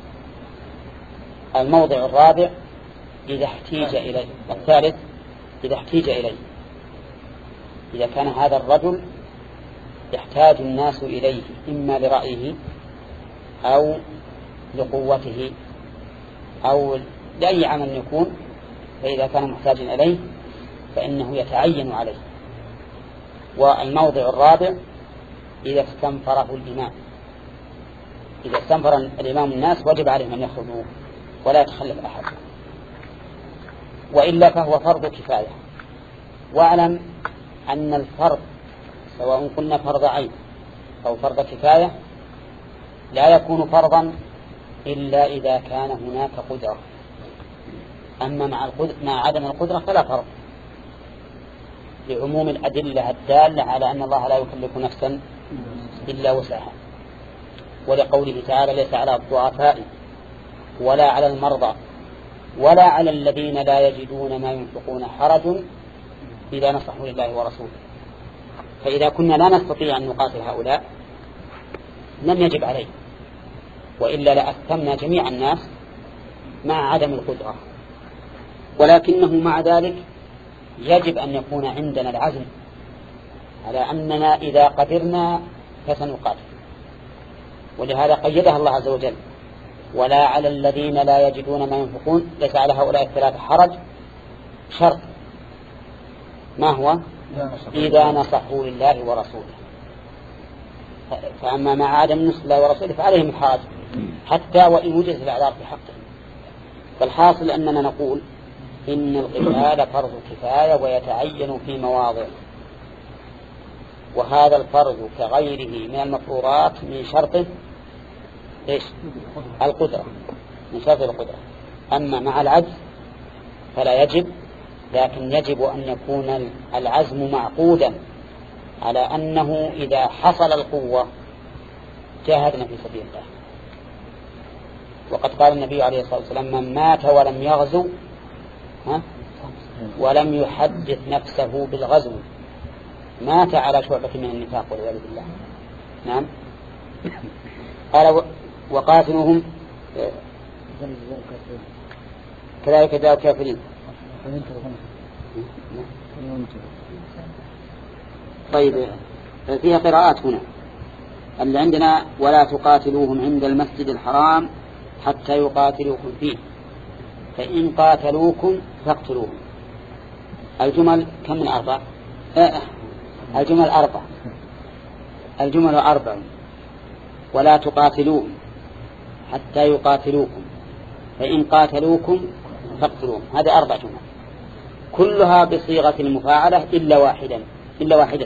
الموضع الرابع إذا احتيج إليه. الثالث إذا احتيج إليه، إذا كان هذا الرجل يحتاج الناس إليه إما لرأيه أو لقوته أو لأي عمل يكون، فإذا كان محتاجا إليه فإنه يتعين عليه. والموضع الرابع إذا استنفره الإمام، إذا استنفر الإمام الناس وجب عليهم أن يخرجوا ولا يتخلف أحد، وإلا فهو فرض كفاية. واعلم أن الفرض سواء قلنا فرض عين أو فرض كفاية لا يكون فرضا إلا إذا كان هناك قدرة، أما مع, مع عدم القدرة فلا فرض، لعموم الأدلة الدالة على أن الله لا يكلف نفسا إلا وسعها، ولقوله تعالى ليس على الضعفاء ولا على المرضى ولا على الذين لا يجدون ما ينفقون حرج إذا نصحوا لله ورسوله. فإذا كنا لا نستطيع أن نقاتل هؤلاء لم يجب عليه، وإلا لأثمنا جميع الناس مع عدم القدرة. ولكنه مع ذلك يجب أن يكون عندنا العزم على أننا إذا قدرنا فسنقاتل، ولهذا قيدها الله عز وجل ولا على الذين لا يجدون ما ينفقون، ليس على هؤلاء الثلاثة حرج، شرط ما هو؟ إذا نصحوا لله ورسوله. فأما مع عدم النصح لله ورسوله فعليهم الحرج حتى وإن وجدت الأعذار في حقهم. فالحاصل أننا نقول إن القتال فرض كفاية ويتعين في مواضع، وهذا الفرض كغيره من المفروضات من شرطه إيش؟ القدرة، من شرط القدرة. أما مع العجز فلا يجب، لكن يجب أن يكون العزم معقودا على أنه إذا حصل القوة جاهدنا في سبيل الله. وقد قال النبي عليه الصلاة والسلام من مات ولم يغزو ها ولم يحدث نفسه بالغزو مات على شعبة من النفاق والعياذ بالله. نعم. قال وقاتلوهم كذلك جاءوا كافرين طيب فيها قراءات هنا اللي عندنا ولا تقاتلوهم عند المسجد الحرام حتى يقاتلوكم فيه فإن قاتلوكم فاقتلوهم. الجمل كم من أربع؟ آه الجمل أربع الجمل أربع ولا تقاتلوهم حتى يقاتلوكم فإن قاتلوكم فاقتلوهم. هذه أربع جمل كلها بصيغة المفاعلة إلا واحدا إلا واحدة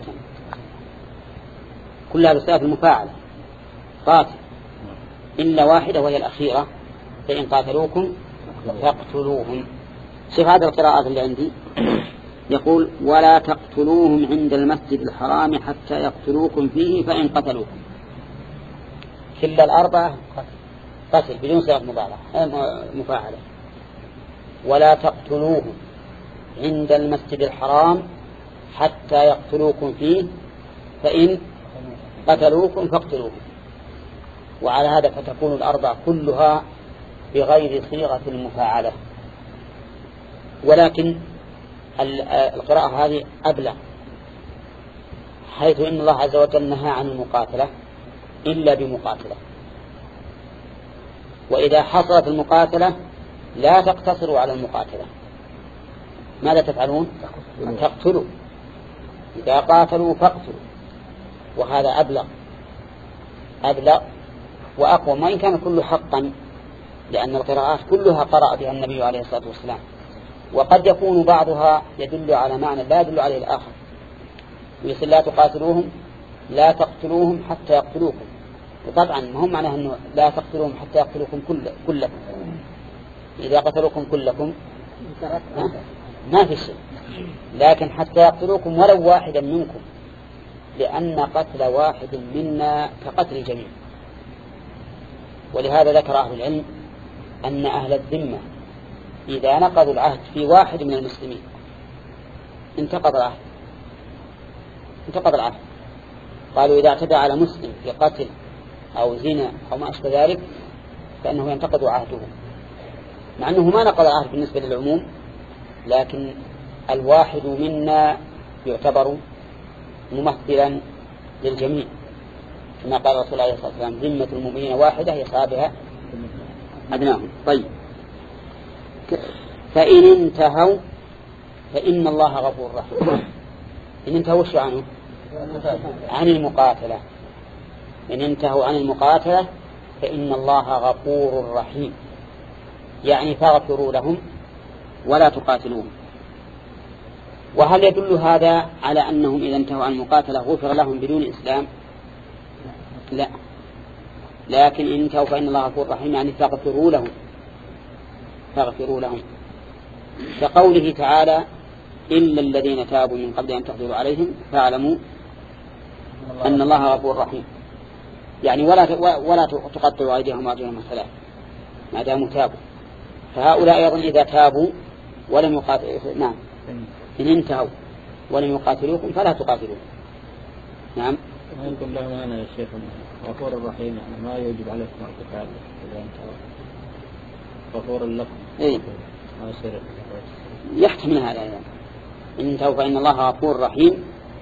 كلها بصيغة المفاعلة قاتل إلا واحدة وهي الأخيرة فإن قاتلوكم فاقتلوهم. شوف هذه القراءات اللي عندي يقول ولا تقتلوهم عند المسجد الحرام حتى يقتلوكم فيه فإن قتلوكم. كل الأربعة قتل بدون صيغة مفاعلة. ولا تقتلوهم عند المسجد الحرام حتى يقتلوكم فيه فإن قتلوكم فاقتلوهم. وعلى هذا فتكون الأربع كلها بغير صيغة المفاعلة. ولكن القراءة هذه أبلغ حيث إن الله عز وجل نهى عن المقاتلة إلا بمقاتلة. وإذا حصلت المقاتلة لا تقتصروا على المقاتلة. ماذا تفعلون؟ تقتلوا. إذا قاتلوا فاقتلوا. وهذا أبلغ أبلغ وأقوى وإن كان كله حقا لأن القراءات كلها قرأ بها النبي عليه الصلاة والسلام. وقد يكون بعضها يدل على معنى لا يدل عليه الآخر. ويقول لا تقاتلوهم لا تقتلوهم حتى يقتلوكم. وطبعا ما هم معناه أنه لا تقتلوهم حتى يقتلوكم كل كلكم. إذا قتلوكم كلكم ما في شيء لكن حتى يقتلوكم ولو واحدا منكم لأن قتل واحد منا كقتل الجميع. ولهذا ذكر أهل العلم أن أهل الذمة إذا نقضوا العهد في واحد من المسلمين انتقض العهد انتقض العهد. قالوا إذا اعتدى على مسلم في قتل أو زنا أو ما أشبه ذلك فإنه ينتقض عهده مع أنه ما نقض العهد بالنسبة للعموم لكن الواحد منا يعتبر ممثلا للجميع كما قال رسول الله عليه الصلاة والسلام ذمة المؤمنين واحدة يسعى بها أدناهم. طيب فإن انتهوا فإن الله غفور رحيم. إن انتهوا شو عنه؟ عن المقاتلة. إن انتهوا عن المقاتلة فإن الله غفور رحيم يعني فاغفروا لهم ولا تقاتلوهم. وهل يدل هذا على أنهم إذا انتهوا عن المقاتلة غفر لهم بدون إسلام؟ لا لكن إن انتهوا فإن الله غفور رحيم يعني فاغفروا لهم فاغفروا لهم كقوله تعالى إلا الذين تابوا من قبل أن تقدروا عليهم فاعلموا أن الله غفور رحيم يعني ولا ولا تقطعوا أيديهم وأرجلهم الثلاث ما داموا تابوا. فهؤلاء أيضا إذا تابوا ولم يقاتلوا نعم إن انتهوا ولم يقاتلوكم فلا تقاتلوهم. نعم ما يقول له أنا يا شيخ غفور الرحيم يعني ما يوجب عليكم القتال إذا انتهوا غفور لكم إيه ما يصير يحتمل هذا يعني. إن انتهوا فإن الله غفور رحيم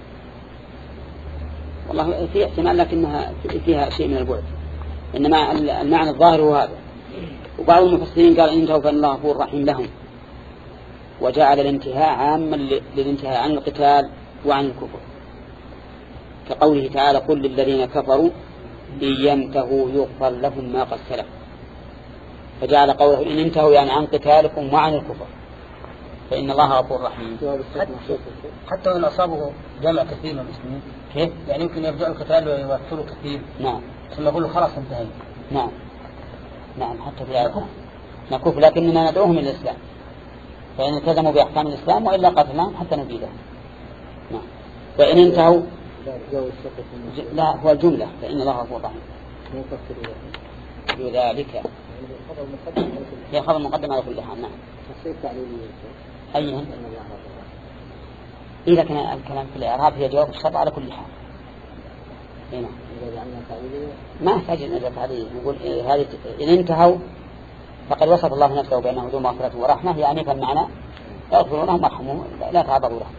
والله في احتمال لكنها فيها شيء من البعد إنما المعنى الظاهر هو هذا. وبعض المفسرين قال إن انتهوا فإن الله غفور رحيم لهم وجعل الانتهاء عاما للانتهاء عن القتال وعن الكفر كقوله تعالى قل للذين كفروا إن ينتهوا يغفر لهم ما قد سلف فجعل قوله إن انتهوا يعني عن قتالكم وعن الكفر فإن الله غفور رحيم. حتى إن أصابه جمع كثير من المسلمين كيف؟ يعني يمكن يبدأ القتال ويوفروا كثير نعم ثم يقولوا خلاص انتهينا. نعم نعم حتى في هذا نكف لكننا ندعوهم إلى الإسلام فإن التزموا بأحكام الإسلام وإلا قتلناهم حتى نبيدهم. نعم فإن انتهوا لا هو الجملة فإن الله غفور رحيم لذلك هي خبر مقدم على كل حال. نعم أيها إذا كان الكلام في الإعراب هي جواب الشرط على كل حال. هنا ما يحتاج إلى تعليل نقول إيه هذه إن انتهوا فقد وصف الله نفسه بأنه ذو مغفرة ورحمة يعني فالمعنى اغفروا لهم وارحموهم لا تعرضوا لهم.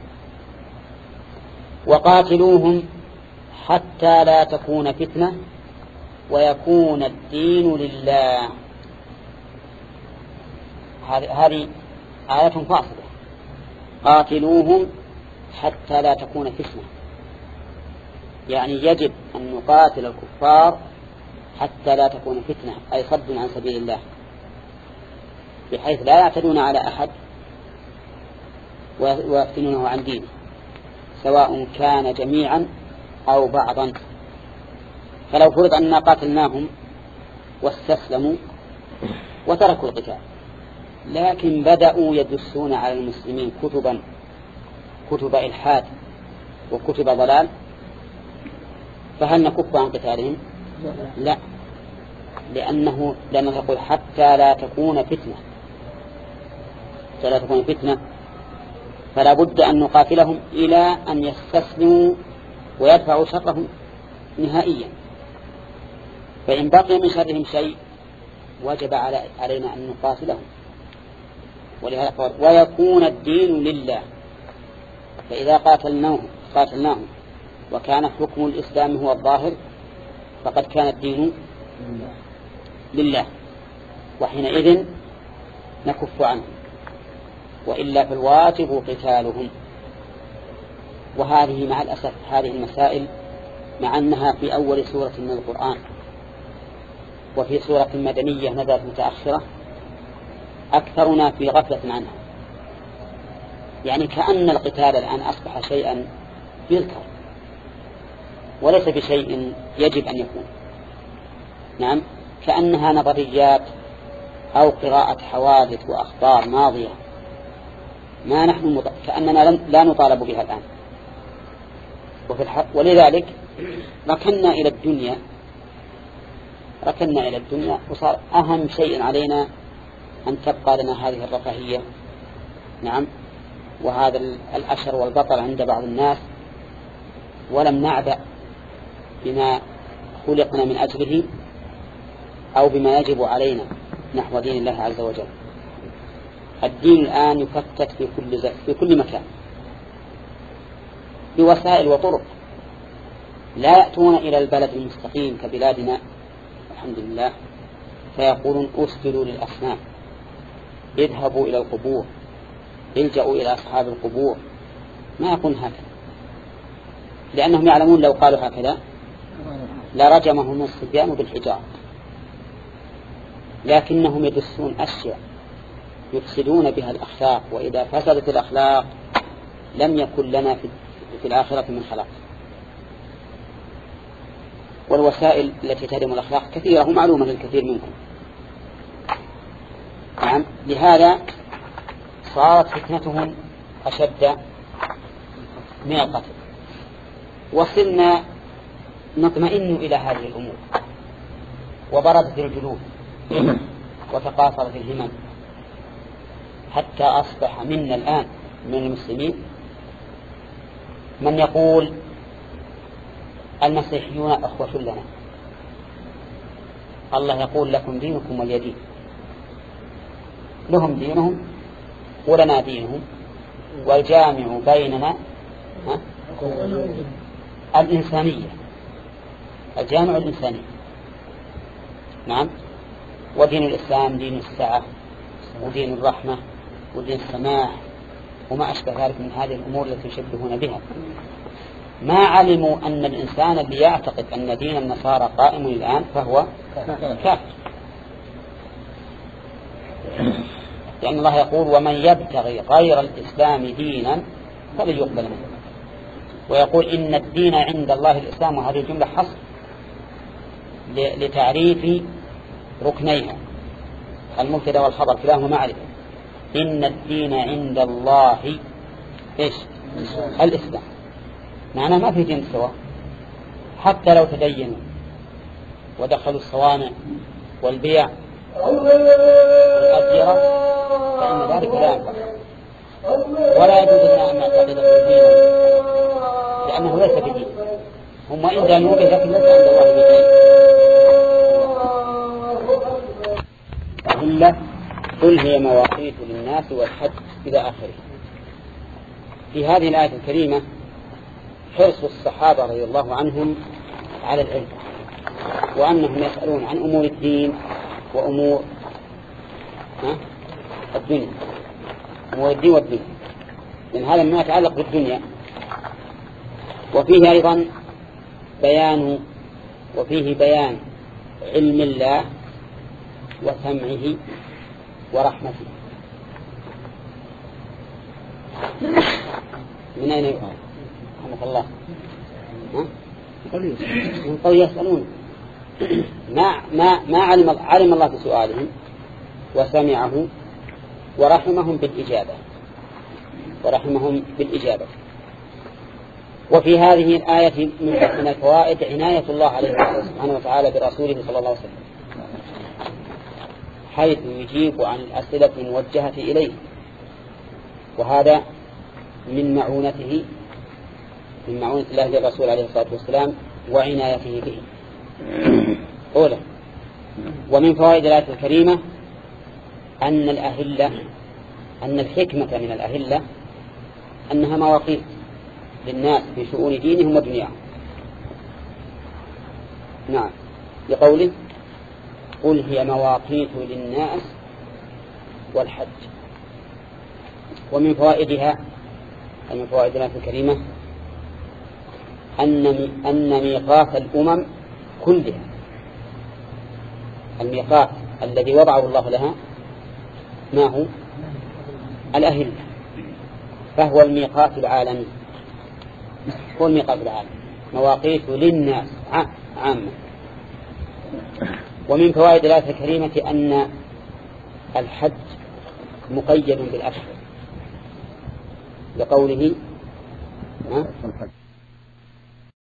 وقاتلوهم حتى لا تكون فتنة ويكون الدين لله. هذه آية فاصلة. قاتلوهم حتى لا تكون فتنة، يعني يجب أن نقاتل الكفار حتى لا تكون فتنة، أي صد عن سبيل الله، بحيث لا يعتدون على أحد ويفتنونه عن دينه، سواء كان جميعا أو بعضا. فلو فرض أننا قاتلناهم واستسلموا وتركوا القتال، لكن بدأوا يدسون على المسلمين كتبا كتب إلحاد وكتب ضلال، فهل نكف عن قتالهم؟ لا، لأنه لأنه يقول حتى لا تكون فتنة، حتى لا تكون فتنة، فلا بد أن نقاتلهم إلى أن يستسلموا ويدفعوا شرهم نهائيا. فإن بقي من شرهم شيء وجب علينا أن نقاتلهم. ولهذا قال ويكون الدين لله. فإذا قاتلناهم قاتلناهم وكان حكم الإسلام هو الظاهر فقد كان الدين لله، وحينئذ نكف عنهم، وإلا فالواجب قتالهم. وهذه مع الأسف هذه المسائل مع أنها في أول سورة من القرآن وفي سورة مدنية نزلت متأخرة أكثرنا في غفلة عنها، يعني كأن القتال الآن أصبح شيئا يذكر وليس بشيء يجب أن يكون. نعم، كأنها نظريات أو قراءة حوادث وأخبار ماضية، ما نحن مط... كأننا لا نطالب بها الآن. وفي الح... ولذلك ركنا إلى الدنيا ركنا إلى الدنيا وصار أهم شيء علينا أن تبقى لنا هذه الرفاهية. نعم، وهذا الأشر والبطر عند بعض الناس، ولم نعبأ بما خلقنا من أجله أو بما يجب علينا نحو دين الله عز وجل. الدين الآن يفتت في كل ز... في كل مكان بوسائل وطرق، لا يأتون إلى البلد المستقيم كبلادنا الحمد لله فيقولون أسجدوا للأصنام، اذهبوا إلى القبور، الجأوا إلى أصحاب القبور. ما يكون هكذا، لأنهم يعلمون لو قالوا هكذا لرجمهم الصبيان بالحجارة، لكنهم يدسون أشياء يفسدون بها الأخلاق، وإذا فسدت الأخلاق لم يكن لنا في الآخرة من خلاق. والوسائل التي تهدم الأخلاق كثيرة ومعلومة للكثير منكم. نعم، لهذا صارت فتنتهم أشد من القتل، وصلنا نطمئن إلى هذه الأمور، وبردت الجلود وتقاصرت الهمم، حتى أصبح منا الآن من المسلمين من يقول المسيحيون أخوة لنا، الله يقول لكم دينكم ولي دين، لهم دينهم ولنا دينهم، والجامع بيننا الإنسانية، الجامع الإنساني. نعم، ودين الإسلام دين السعة ودين الرحمة ودين السماح وما أشبه ذلك من هذه الأمور التي يشبهون بها. ما علموا أن الإنسان اللي يعتقد أن دين النصارى قائم الآن فهو كافر، لأن الله يقول ومن يبتغي غير الإسلام دينا فلن يقبل منه، ويقول إن الدين عند الله الإسلام، وهذه الجملة حصر لتعريف ركنيها المبتدا والخبر كلاهما معرفة. إن الدين عند الله إيش؟ الإسلام. معناه ما في دين سواء، حتى لو تدينوا ودخلوا الصوامع والبيع والأسيرة فإن ذلك لا ينفع، ولا يجوز لنا أن نعتقد في دين لأنه ليس بدين، هم إن دانوا به لكن ليس عند الله بدين. إلا قل هي مواقيت للناس والحج إلى آخره. في هذه الآية الكريمة حرص الصحابة رضي الله عنهم على العلم، وأنهم يسألون عن أمور الدين وأمور الدنيا، أمور الدين والدنيا، لأن هذا ما يتعلق بالدنيا. وفيه أيضا بيان وفيه بيان علم الله وسمعه ورحمته. من أين يفعل رحمة الله؟ من قول يسألون ما ما ما علم علم الله بسؤالهم وسمعه ورحمهم بالإجابة ورحمهم بالإجابة. وفي هذه الآية من الفوائد عناية الله عليه سبحانه وتعالى برسوله صلى الله عليه وسلم، حيث يجيب عن الأسئلة الموجهة إليه، وهذا من معونته من معونة الله للرسول عليه الصلاة والسلام وعنايته به. أولا، ومن فوائد الآية الكريمة أن الأهلة أن الحكمة من الأهلة أنها مواقيت للناس في شؤون دينهم ودنياهم. نعم، لقوله قل هي مواقيت للناس والحج. ومن فوائدها أي من فوائد الآية الكريمة أن أن ميقات الأمم كلها، الميقات الذي وضعه الله لها ما هو الأهلة، فهو الميقات العالمي، هو الميقات العالمي، مواقيت للناس عامة. ومن فوائد الآية الكريمة أن الحج مقيد بالأشهر، لقوله